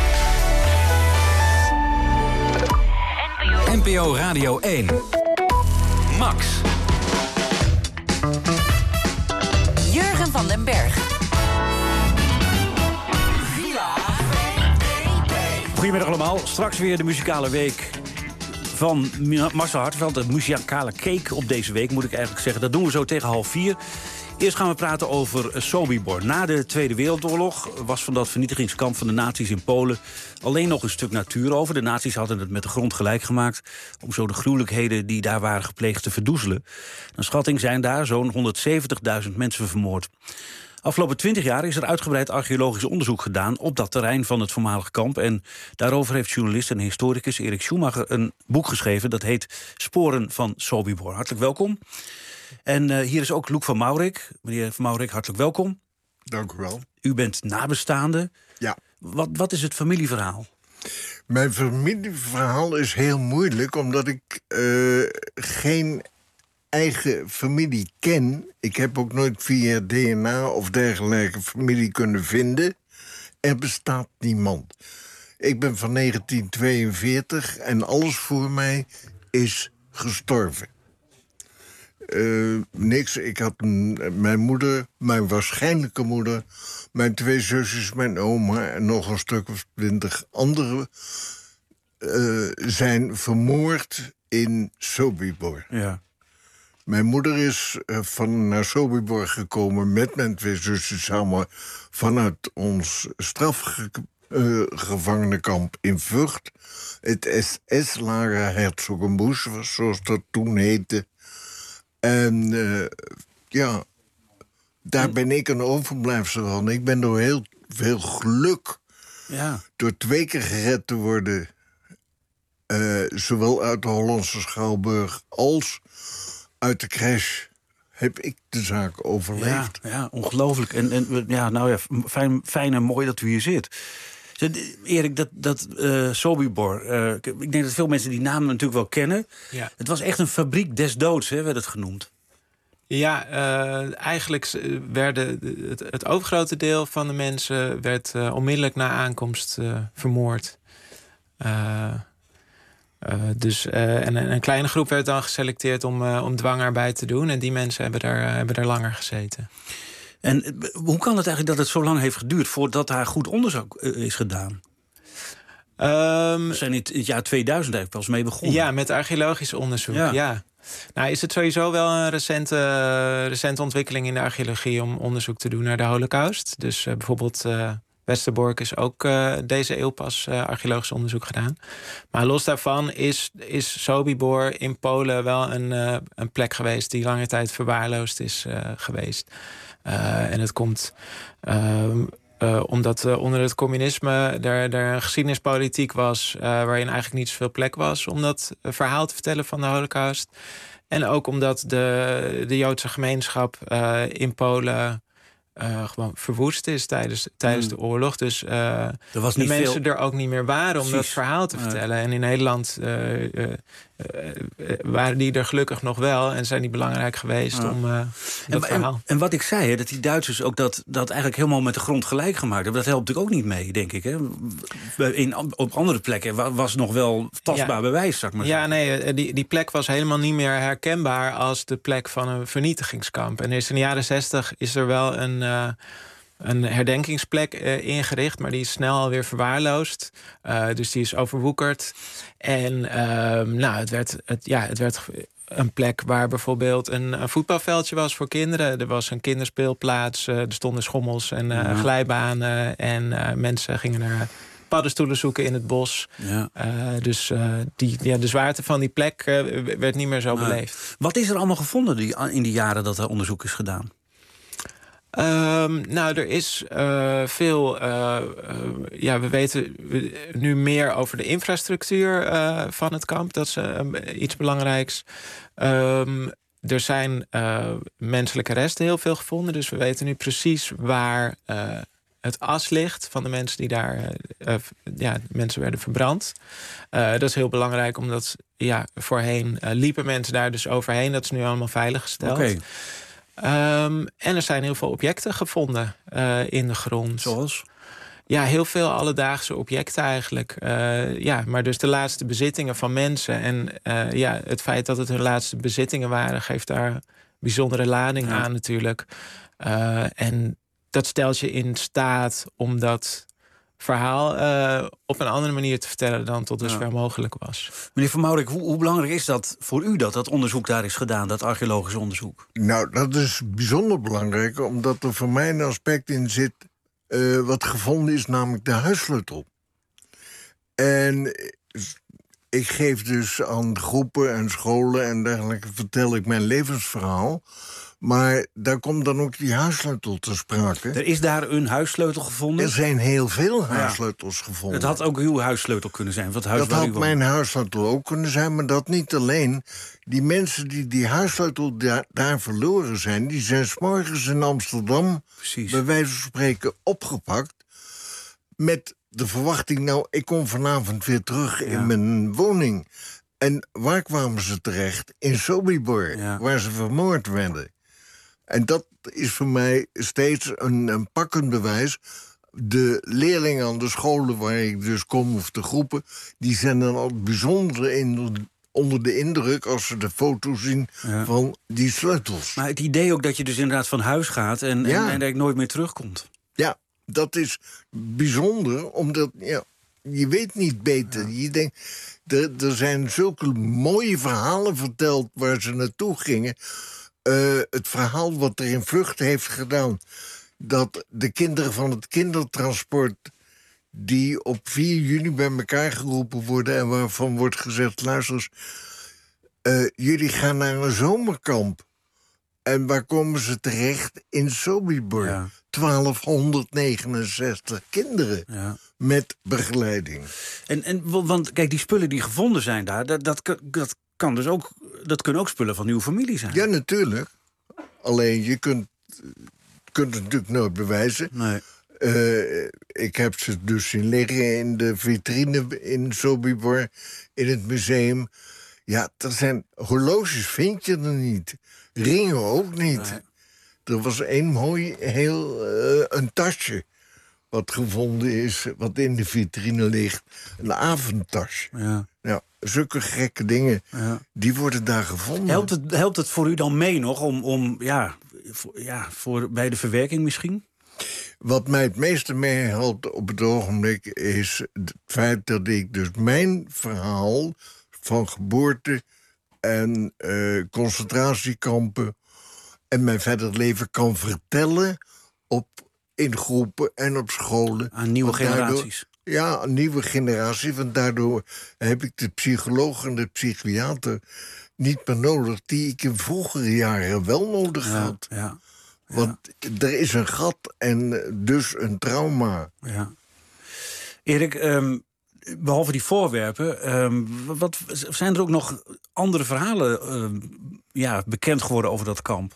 N P O Radio één. Max. Jurgen van den Berg. Goedemiddag allemaal. Straks weer de muzikale week van Marcel Hartveld. De muzikale cake op deze week, moet ik eigenlijk zeggen. Dat doen we zo tegen half vier. Eerst gaan we praten over Sobibor. Na de Tweede Wereldoorlog was van dat vernietigingskamp van de nazi's in Polen alleen nog een stuk natuur over. De nazi's hadden het met de grond gelijk gemaakt om zo de gruwelijkheden die daar waren gepleegd te verdoezelen. Een schatting zijn daar zo'n honderdzeventigduizend mensen vermoord. Afgelopen twintig jaar is er uitgebreid archeologisch onderzoek gedaan op dat terrein van het voormalige kamp. En daarover heeft journalist en historicus Erik Schumacher een boek geschreven. Dat heet Sporen van Sobibor. Hartelijk welkom. En uh, hier is ook Loek van Maurik. Meneer van Maurik, hartelijk welkom. Dank u wel. U bent nabestaande. Ja. Wat, wat is het familieverhaal? Mijn familieverhaal is heel moeilijk, omdat ik uh, geen eigen familie ken. Ik heb ook nooit via D N A of dergelijke familie kunnen vinden. Er bestaat niemand. Ik ben van negentien tweeënveertig en alles voor mij is gestorven. Uh, niks. Ik had een, mijn moeder, mijn waarschijnlijke moeder, mijn twee zusjes, mijn oma en nog een stuk of twintig anderen uh, zijn vermoord in Sobibor. Ja. Mijn moeder is uh, van naar Sobibor gekomen met mijn twee zusjes samen vanuit ons strafgevangenenkamp uh, in Vught. Het S S-lager Herzogenbusch was zoals dat toen heette. En uh, ja, daar ben ik een overblijfsel van. Ik ben door heel veel geluk, ja. door twee keer gered te worden, Uh, zowel uit de Hollandse Schouwburg als uit de crash, heb ik de zaak overleefd. Ja, ja ongelooflijk. En, en ja, nou ja, fijn, fijn en mooi dat u hier zit. Erik, dat, dat uh, Sobibor, uh, ik denk dat veel mensen die naam natuurlijk wel kennen. Ja. Het was echt een fabriek des doods, hè, werd het genoemd. Ja, uh, eigenlijk werden het, het overgrote deel van de mensen werd uh, onmiddellijk na aankomst uh, vermoord. Uh, uh, dus, uh, en een kleine groep werd dan geselecteerd om, uh, om dwangarbeid te doen. En die mensen hebben daar, uh, hebben daar langer gezeten. En hoe kan het eigenlijk dat het zo lang heeft geduurd voordat daar goed onderzoek is gedaan? Um, We zijn in het jaar tweeduizend eigenlijk pas mee begonnen. Ja, met archeologisch onderzoek, ja. ja. Nou, is het sowieso wel een recente, uh, recente ontwikkeling in de archeologie om onderzoek te doen naar de Holocaust. Dus uh, bijvoorbeeld uh, Westerbork is ook uh, deze eeuw pas uh, archeologisch onderzoek gedaan. Maar los daarvan is, is Sobibor in Polen wel een, uh, een plek geweest die lange tijd verwaarloosd is uh, geweest. Uh, en het komt uh, uh, omdat uh, onder het communisme er, er een geschiedenispolitiek was Uh, waarin eigenlijk niet zoveel plek was om dat verhaal te vertellen van de Holocaust. En ook omdat de, de Joodse gemeenschap uh, in Polen Uh, gewoon verwoest is tijdens, tijdens mm. de oorlog. Dus uh, er was de mensen veel... er ook niet meer waren om Precies. dat verhaal te vertellen. Ja. En in Nederland uh, uh, uh, waren die er gelukkig nog wel en zijn die belangrijk geweest ja. om uh, dat en, verhaal. En, en wat ik zei, hè, dat die Duitsers ook dat, dat eigenlijk helemaal met de grond gelijk gemaakt hebben, dat helpt natuurlijk ook niet mee, denk ik. Hè? In, op andere plekken was nog wel tastbaar ja. bewijs, zeg maar. Ja, nee, die, die plek was helemaal niet meer herkenbaar als de plek van een vernietigingskamp. En is in de jaren zestig is er wel een Uh, een herdenkingsplek uh, ingericht, maar die is snel alweer verwaarloosd. Uh, dus die is overwoekerd. En uh, nou, het werd, het, ja, het werd een plek waar bijvoorbeeld een, een voetbalveldje was voor kinderen. Er was een kinderspeelplaats, uh, er stonden schommels en uh, ja. glijbanen. En uh, mensen gingen naar paddenstoelen zoeken in het bos. Ja. Uh, dus uh, die, ja, de zwaarte van die plek uh, werd niet meer zo maar, beleefd. Wat is er allemaal gevonden die, in die jaren dat er onderzoek is gedaan? Um, nou, er is uh, veel... Uh, uh, ja, we weten nu meer over de infrastructuur uh, van het kamp. Dat is uh, iets belangrijks. Um, er zijn uh, menselijke resten heel veel gevonden. Dus we weten nu precies waar uh, het as ligt van de mensen die daar... Uh, uh, ja, mensen werden verbrand. Uh, dat is heel belangrijk, omdat ja, voorheen uh, liepen mensen daar dus overheen. Dat is nu allemaal veiliggesteld. Okay. Um, en er zijn heel veel objecten gevonden uh, in de grond. Zoals? Ja, heel veel alledaagse objecten eigenlijk. Uh, ja, maar dus de laatste bezittingen van mensen. En uh, ja, het feit dat het hun laatste bezittingen waren... geeft daar bijzondere lading ja. aan natuurlijk. Uh, en dat stelt je in staat om dat verhaal uh, op een andere manier te vertellen dan tot dusver ja. mogelijk was. Meneer Van Maurik, hoe, hoe belangrijk is dat voor u dat dat onderzoek daar is gedaan, dat archeologisch onderzoek? Nou, dat is bijzonder belangrijk, omdat er voor mij een aspect in zit uh, wat gevonden is, namelijk de huissleutel. En ik geef dus aan groepen en scholen en dergelijke, vertel ik mijn levensverhaal. Maar daar komt dan ook die huissleutel te sprake. Er is daar een huissleutel gevonden? Er zijn heel veel huissleutels ja. gevonden. Het had ook uw huissleutel kunnen zijn. Van het huis dat waar had u woont. mijn huissleutel ook kunnen zijn, maar dat niet alleen. Die mensen die die huissleutel daar, daar verloren zijn... die zijn 's morgens in Amsterdam, Precies. bij wijze van spreken, opgepakt... met de verwachting, nou, ik kom vanavond weer terug ja. in mijn woning. En waar kwamen ze terecht? In Sobibor, ja. waar ze vermoord werden. En dat is voor mij steeds een, een pakkend bewijs. De leerlingen aan de scholen waar ik dus kom, of de groepen... die zijn dan al bijzonder in, onder de indruk als ze de foto's zien ja. van die sleutels. Maar het idee ook dat je dus inderdaad van huis gaat en, ja. en, en dat je nooit meer terugkomt. Ja, dat is bijzonder, omdat ja, je weet niet beter. Ja. Je denkt, er, er zijn zulke mooie verhalen verteld waar ze naartoe gingen... Uh, het verhaal wat er in Vught heeft gedaan... dat de kinderen van het kindertransport... die op vier juni bij elkaar geroepen worden... en waarvan wordt gezegd, luister eens... Uh, jullie gaan naar een zomerkamp. En waar komen ze terecht? In Sobibor. Ja. twaalfhonderdnegenenzestig kinderen ja. met begeleiding. En, en, want kijk, die spullen die gevonden zijn daar... dat, dat, dat kan dus ook... Dat kunnen ook spullen van uw familie zijn. Ja, natuurlijk. Alleen je kunt, kunt het natuurlijk nooit bewijzen. Nee. Uh, ik heb ze dus zien liggen in de vitrine in Sobibor, in het museum. Ja, er zijn horloges, vind je er niet. Ringen ook niet. Nee. Er was één mooi, heel, uh, een tasje... wat gevonden is, wat in de vitrine ligt. Een avondtas. Ja. Nou, zulke gekke dingen, ja. die worden daar gevonden. Helpt het, helpt het voor u dan mee nog om, om ja, voor, ja, voor bij de verwerking misschien? Wat mij het meeste meehelpt op het ogenblik is het feit dat ik dus mijn verhaal van geboorte en uh, concentratiekampen en mijn verder leven kan vertellen op in groepen en op scholen. Aan nieuwe generaties. Ja, een nieuwe generatie. Want daardoor heb ik de psycholoog en de psychiater niet meer nodig... die ik in vroegere jaren wel nodig ja, had. Ja, ja. Want er is een gat en dus een trauma. Ja. Erik, um, behalve die voorwerpen... Um, wat, zijn er ook nog andere verhalen um, ja, bekend geworden over dat kamp?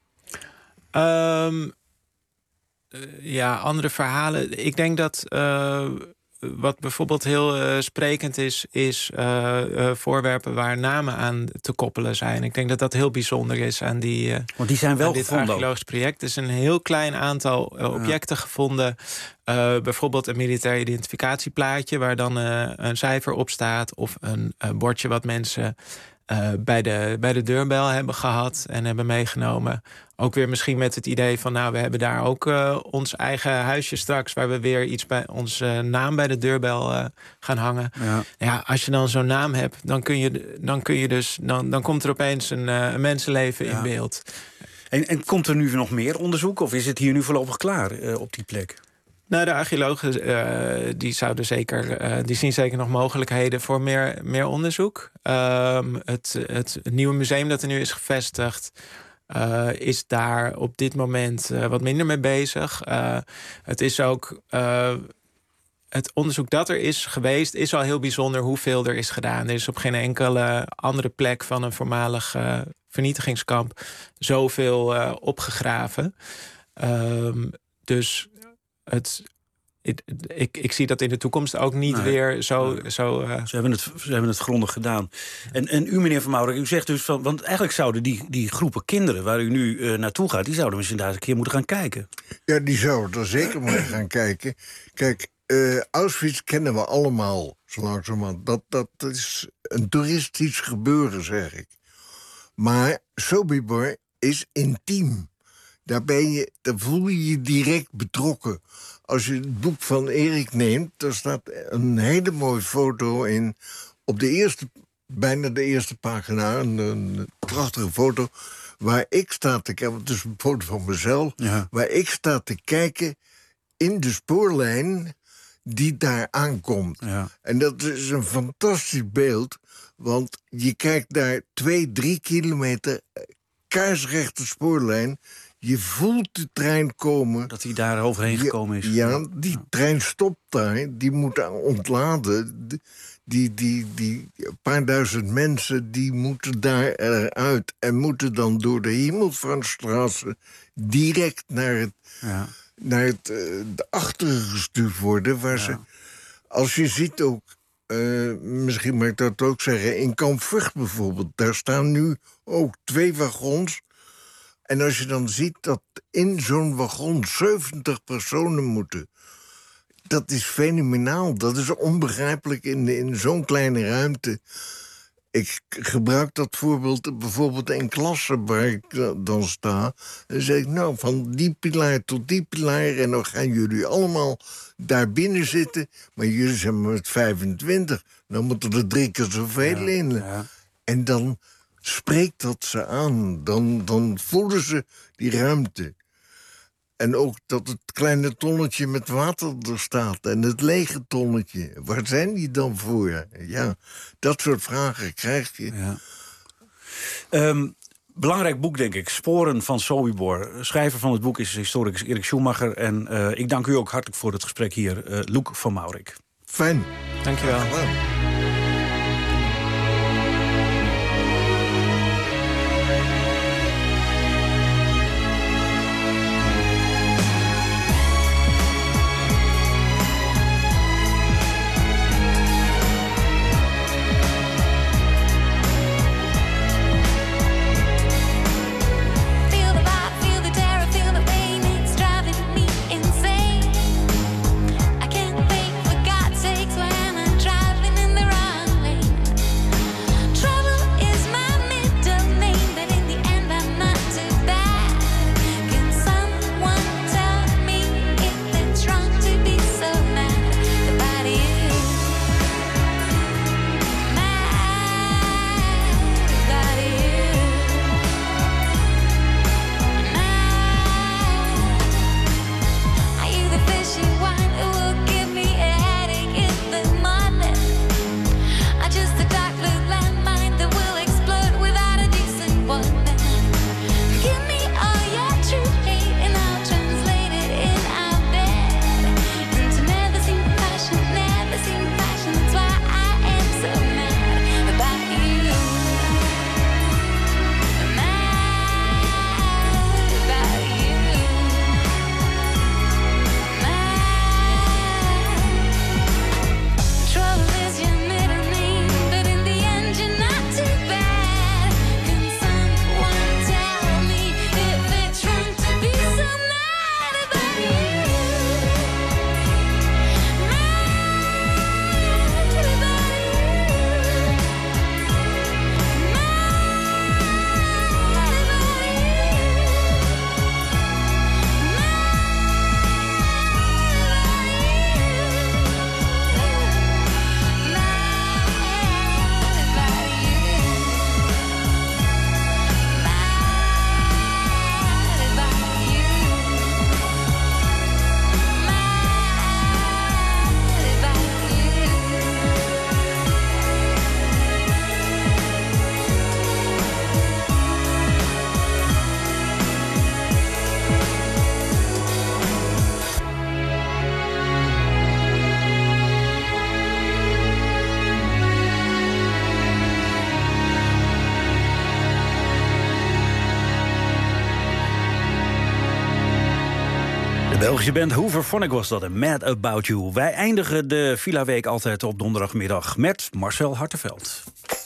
Um, ja, andere verhalen. Ik denk dat... Uh, wat bijvoorbeeld heel uh, sprekend is... is uh, uh, voorwerpen waar namen aan te koppelen zijn. Ik denk dat dat heel bijzonder is aan, die, uh, Want die zijn wel aan dit gevonden archeologisch project. Er is een heel klein aantal uh, objecten ja. gevonden. Uh, bijvoorbeeld een militair identificatieplaatje... waar dan uh, een cijfer op staat... of een, een bordje wat mensen uh, bij, de, bij de deurbel hebben gehad en hebben meegenomen. Ook weer misschien met het idee van, nou, we hebben daar ook uh, ons eigen huisje straks, waar we weer iets bij onze uh, naam bij de deurbel uh, gaan hangen. Ja. Ja, als je dan zo'n naam hebt, dan kun je, dan kun je dus, dan, dan komt er opeens een, uh, een mensenleven ja. in beeld. En, en komt er nu nog meer onderzoek, of is het hier nu voorlopig klaar uh, op die plek? Nou, de archeologen uh, die zouden zeker, uh, die zien zeker nog mogelijkheden voor meer, meer onderzoek. Uh, het, het nieuwe museum dat er nu is gevestigd, Uh, is daar op dit moment uh, wat minder mee bezig. Uh, het is ook uh, het onderzoek dat er is geweest, is al heel bijzonder hoeveel er is gedaan. Er is op geen enkele andere plek van een voormalig uh, vernietigingskamp zoveel uh, opgegraven. Um, dus het. Ik, ik, ik zie dat in de toekomst ook niet nee, weer zo... Nee. zo uh... ze, hebben het, ze hebben het grondig gedaan. En, en u, meneer Van Maurik, u zegt dus van... want eigenlijk zouden die, die groepen kinderen waar u nu uh, naartoe gaat... die zouden misschien daar eens een keer moeten gaan kijken. Ja, die zouden er zeker moeten gaan kijken. Kijk, uh, Auschwitz kennen we allemaal, zo langzamerhand. Dat, dat is een toeristisch gebeuren, zeg ik. Maar Sobibor is intiem. Daar, ben je, daar voel je je direct betrokken. Als je het boek van Erik neemt, daar staat een hele mooie foto in. Op de eerste, bijna de eerste pagina, een, een prachtige foto, waar ik sta te kijken, het is een foto van mezelf, ja. waar ik sta te kijken in de spoorlijn die daar aankomt. Ja. En dat is een fantastisch beeld, want je kijkt daar twee, drie kilometer kaarsrechte spoorlijn. Je voelt de trein komen. Dat hij daar overheen gekomen is. Ja, die ja. trein stopt daar. Die moet ontladen. Die, die, die paar duizend mensen die moeten daar eruit. En moeten dan door de Himmelfahrtstraße direct naar het, ja. naar het uh, de achteren gestuurd worden. Waar ja. ze, als je ziet ook, uh, misschien mag ik dat ook zeggen, in Kamp Vught bijvoorbeeld. Daar staan nu ook twee wagons. En als je dan ziet dat in zo'n wagon zeventig personen moeten, dat is fenomenaal. Dat is onbegrijpelijk in, in zo'n kleine ruimte. Ik gebruik dat voorbeeld bijvoorbeeld in klassen waar ik dan sta. Dan zeg ik, nou, van die pilaar tot die pilaar, en dan gaan jullie allemaal daar binnen zitten. Maar jullie zijn met vijfentwintig. Dan moeten er drie keer zoveel ja, in. Ja. En dan spreekt dat ze aan. Dan, dan voelen ze die ruimte. En ook dat het kleine tonnetje met water er staat. En het lege tonnetje. Waar zijn die dan voor? Ja, dat soort vragen krijg je. Ja. Um, belangrijk boek, denk ik. Sporen van Sobibor. Schrijver van het boek is historicus Erik Schumacher. En uh, ik dank u ook hartelijk voor het gesprek hier, uh, Loek van Maurik. Fijn. Dank je wel. Ja. In Belgische band Hooverphonic was dat, en Mad About You. Wij eindigen de Villa-week altijd op donderdagmiddag met Marcel Hartenveld.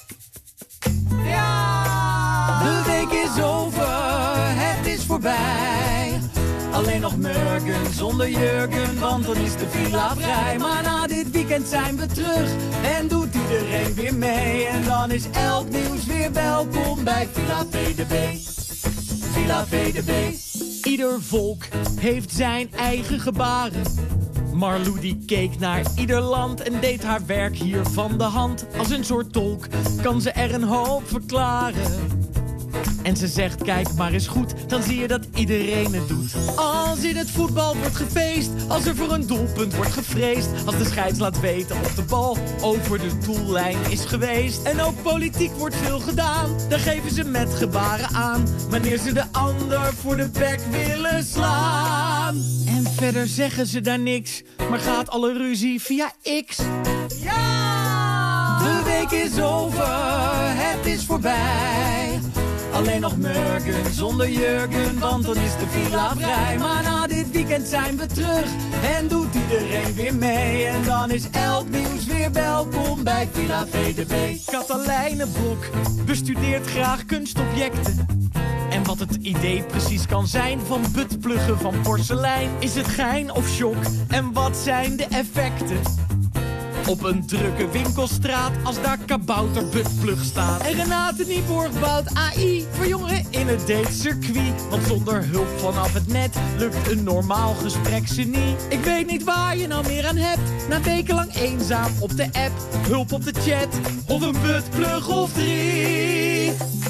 Ja, de week is over, het is voorbij. Alleen nog Murken zonder Jurgen, want dan is de villa vrij. Maar na dit weekend zijn we terug en doet iedereen weer mee. En dan is elk nieuws weer welkom bij Villa V D B. Villa V D B. Ieder volk heeft zijn eigen gebaren. Marlou die keek naar ieder land en deed haar werk hier van de hand. Als een soort tolk kan ze er een hoop verklaren. En ze zegt, kijk maar eens goed, dan zie je dat iedereen het doet. Als in het voetbal wordt gefeest, als er voor een doelpunt wordt gevreesd. Als de scheids laat weten of de bal over de doellijn is geweest. En ook politiek wordt veel gedaan, daar geven ze met gebaren aan. Wanneer ze de ander voor de bek willen slaan. En verder zeggen ze daar niks, maar gaat alle ruzie via X. Ja! De week is over, het is voorbij. Alleen nog Murken zonder Jurgen, want dan is de villa vrij. Maar na dit weekend zijn we terug en doet iedereen weer mee. En dan is elk nieuws weer welkom bij Villa V D B. Katelijne Blok bestudeert graag kunstobjecten. En wat het idee precies kan zijn van buttpluggen van porselein. Is het gein of shock? En wat zijn de effecten? Op een drukke winkelstraat als daar kabouter buttplug staat. En Renate Nieborg bouwt A I voor jongeren in het datecircuit. Want zonder hulp vanaf het net lukt een normaal gesprek ze niet. Ik weet niet waar je nou meer aan hebt. Na wekenlang eenzaam op de app, hulp op de chat of een buttplug of drie.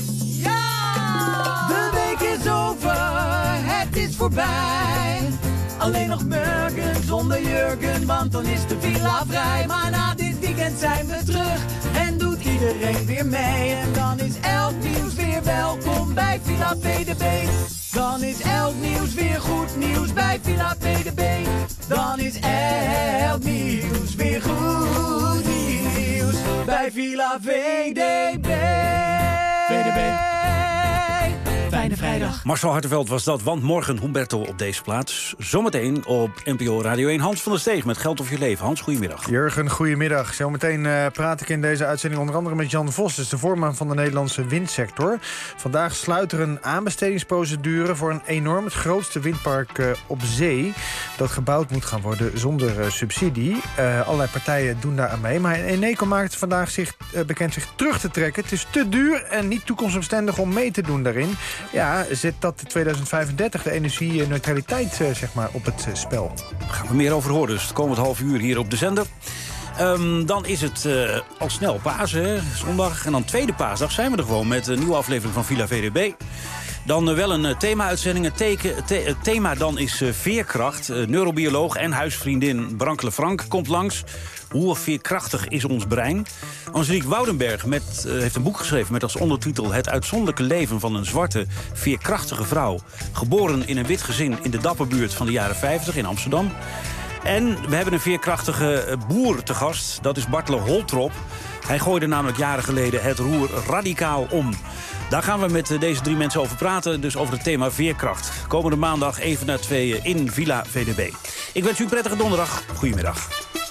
Ja! De week is over, het is voorbij. Alleen nog Murken zonder Jurgen, want dan is de villa vrij. Maar na dit weekend zijn we terug en doet iedereen weer mee. En dan is elk nieuws weer welkom bij Villa V D B. Dan is elk nieuws weer goed nieuws bij Villa V D B. Dan is elk nieuws weer goed nieuws bij Villa V D B. V D B. Fijne vrijdag. Marcel Hartenveld was dat, want morgen Humberto op deze plaats. Zometeen op N P O Radio één Hans van der Steeg met Geld of je leven. Hans, goedemiddag. Jurgen, goedemiddag. Zometeen uh, praat ik in deze uitzending onder andere met Jan Vos, dus de voorman van de Nederlandse windsector. Vandaag sluit er een aanbestedingsprocedure voor een enorm, het grootste windpark uh, op zee, dat gebouwd moet gaan worden zonder uh, subsidie. Uh, allerlei partijen doen daar aan mee, maar Eneco maakt vandaag zich, uh, bekend zich terug te trekken. Het is te duur en niet toekomstbestendig om mee te doen daarin. Ja, zet dat tweeduizend vijfendertig de energie-neutraliteit uh, zeg maar, op het uh, spel. Daar gaan we meer over horen, dus het komend half uur hier op de zender. Um, dan is het uh, al snel Pasen, hè? Zondag. En dan tweede paasdag zijn we er gewoon met een nieuwe aflevering van Villa V D B. Dan uh, wel een uh, thema-uitzending. Het, teken, te, het thema dan is uh, veerkracht. Uh, neurobioloog en huisvriendin Branke Lefranc komt langs. Hoe veerkrachtig is ons brein? Angelique Woudenberg met, uh, heeft een boek geschreven met als ondertitel Het uitzonderlijke leven van een zwarte, veerkrachtige vrouw. Geboren in een wit gezin in de Dapperbuurt van de jaren vijftig in Amsterdam. En we hebben een veerkrachtige boer te gast. Dat is Bartle Holtrop. Hij gooide namelijk jaren geleden het roer radicaal om. Daar gaan we met deze drie mensen over praten. Dus over het thema veerkracht. Komende maandag even na tweeën in Villa V D B. Ik wens u een prettige donderdag. Goedemiddag.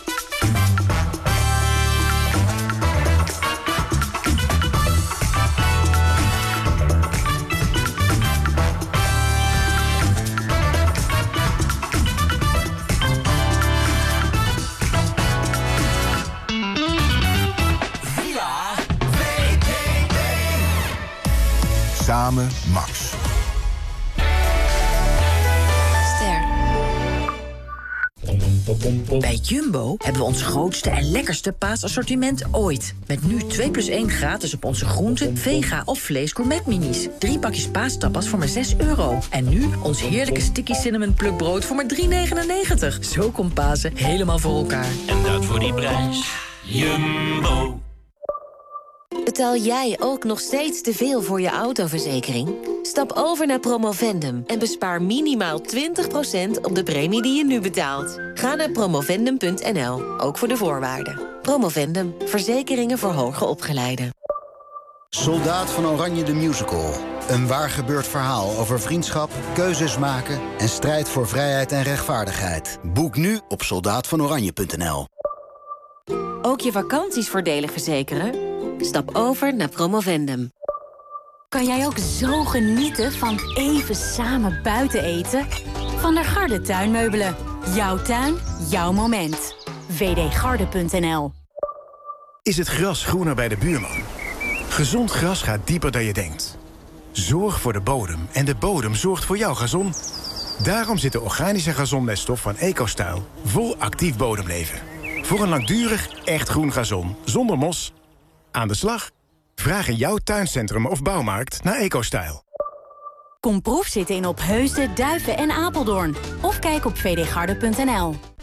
Samen Max. Ster. Bij Jumbo hebben we ons grootste en lekkerste paasassortiment ooit. Met nu twee plus één gratis op onze groenten, vega of vlees gourmet minis. Drie pakjes paastapas voor maar zes euro. En nu ons heerlijke sticky cinnamon plukbrood voor maar drie negenennegentig. Zo komt Pasen helemaal voor elkaar. En dat voor die prijs. Jumbo. Betaal jij ook nog steeds te veel voor je autoverzekering? Stap over naar Promovendum en bespaar minimaal twintig procent op de premie die je nu betaalt. Ga naar promovendum punt n l, ook voor de voorwaarden. Promovendum, verzekeringen voor hoger opgeleiden. Soldaat van Oranje de Musical. Een waar gebeurd verhaal over vriendschap, keuzes maken en strijd voor vrijheid en rechtvaardigheid. Boek nu op soldaat van oranje punt n l. Ook je vakanties voordelig verzekeren? Stap over naar Promovendum. Kan jij ook zo genieten van even samen buiten eten? Van der Garde tuinmeubelen. Jouw tuin, jouw moment. w d garde punt n l. Is het gras groener bij de buurman? Gezond gras gaat dieper dan je denkt. Zorg voor de bodem en de bodem zorgt voor jouw gazon. Daarom zit de organische gazonmeststof van EcoStyle vol actief bodemleven. Voor een langdurig, echt groen gazon, zonder mos. Aan de slag? Vraag in jouw tuincentrum of bouwmarkt naar EcoStyle. Kom proefzitten in Opheusden, Duiven en Apeldoorn. Of kijk op v d garde punt n l.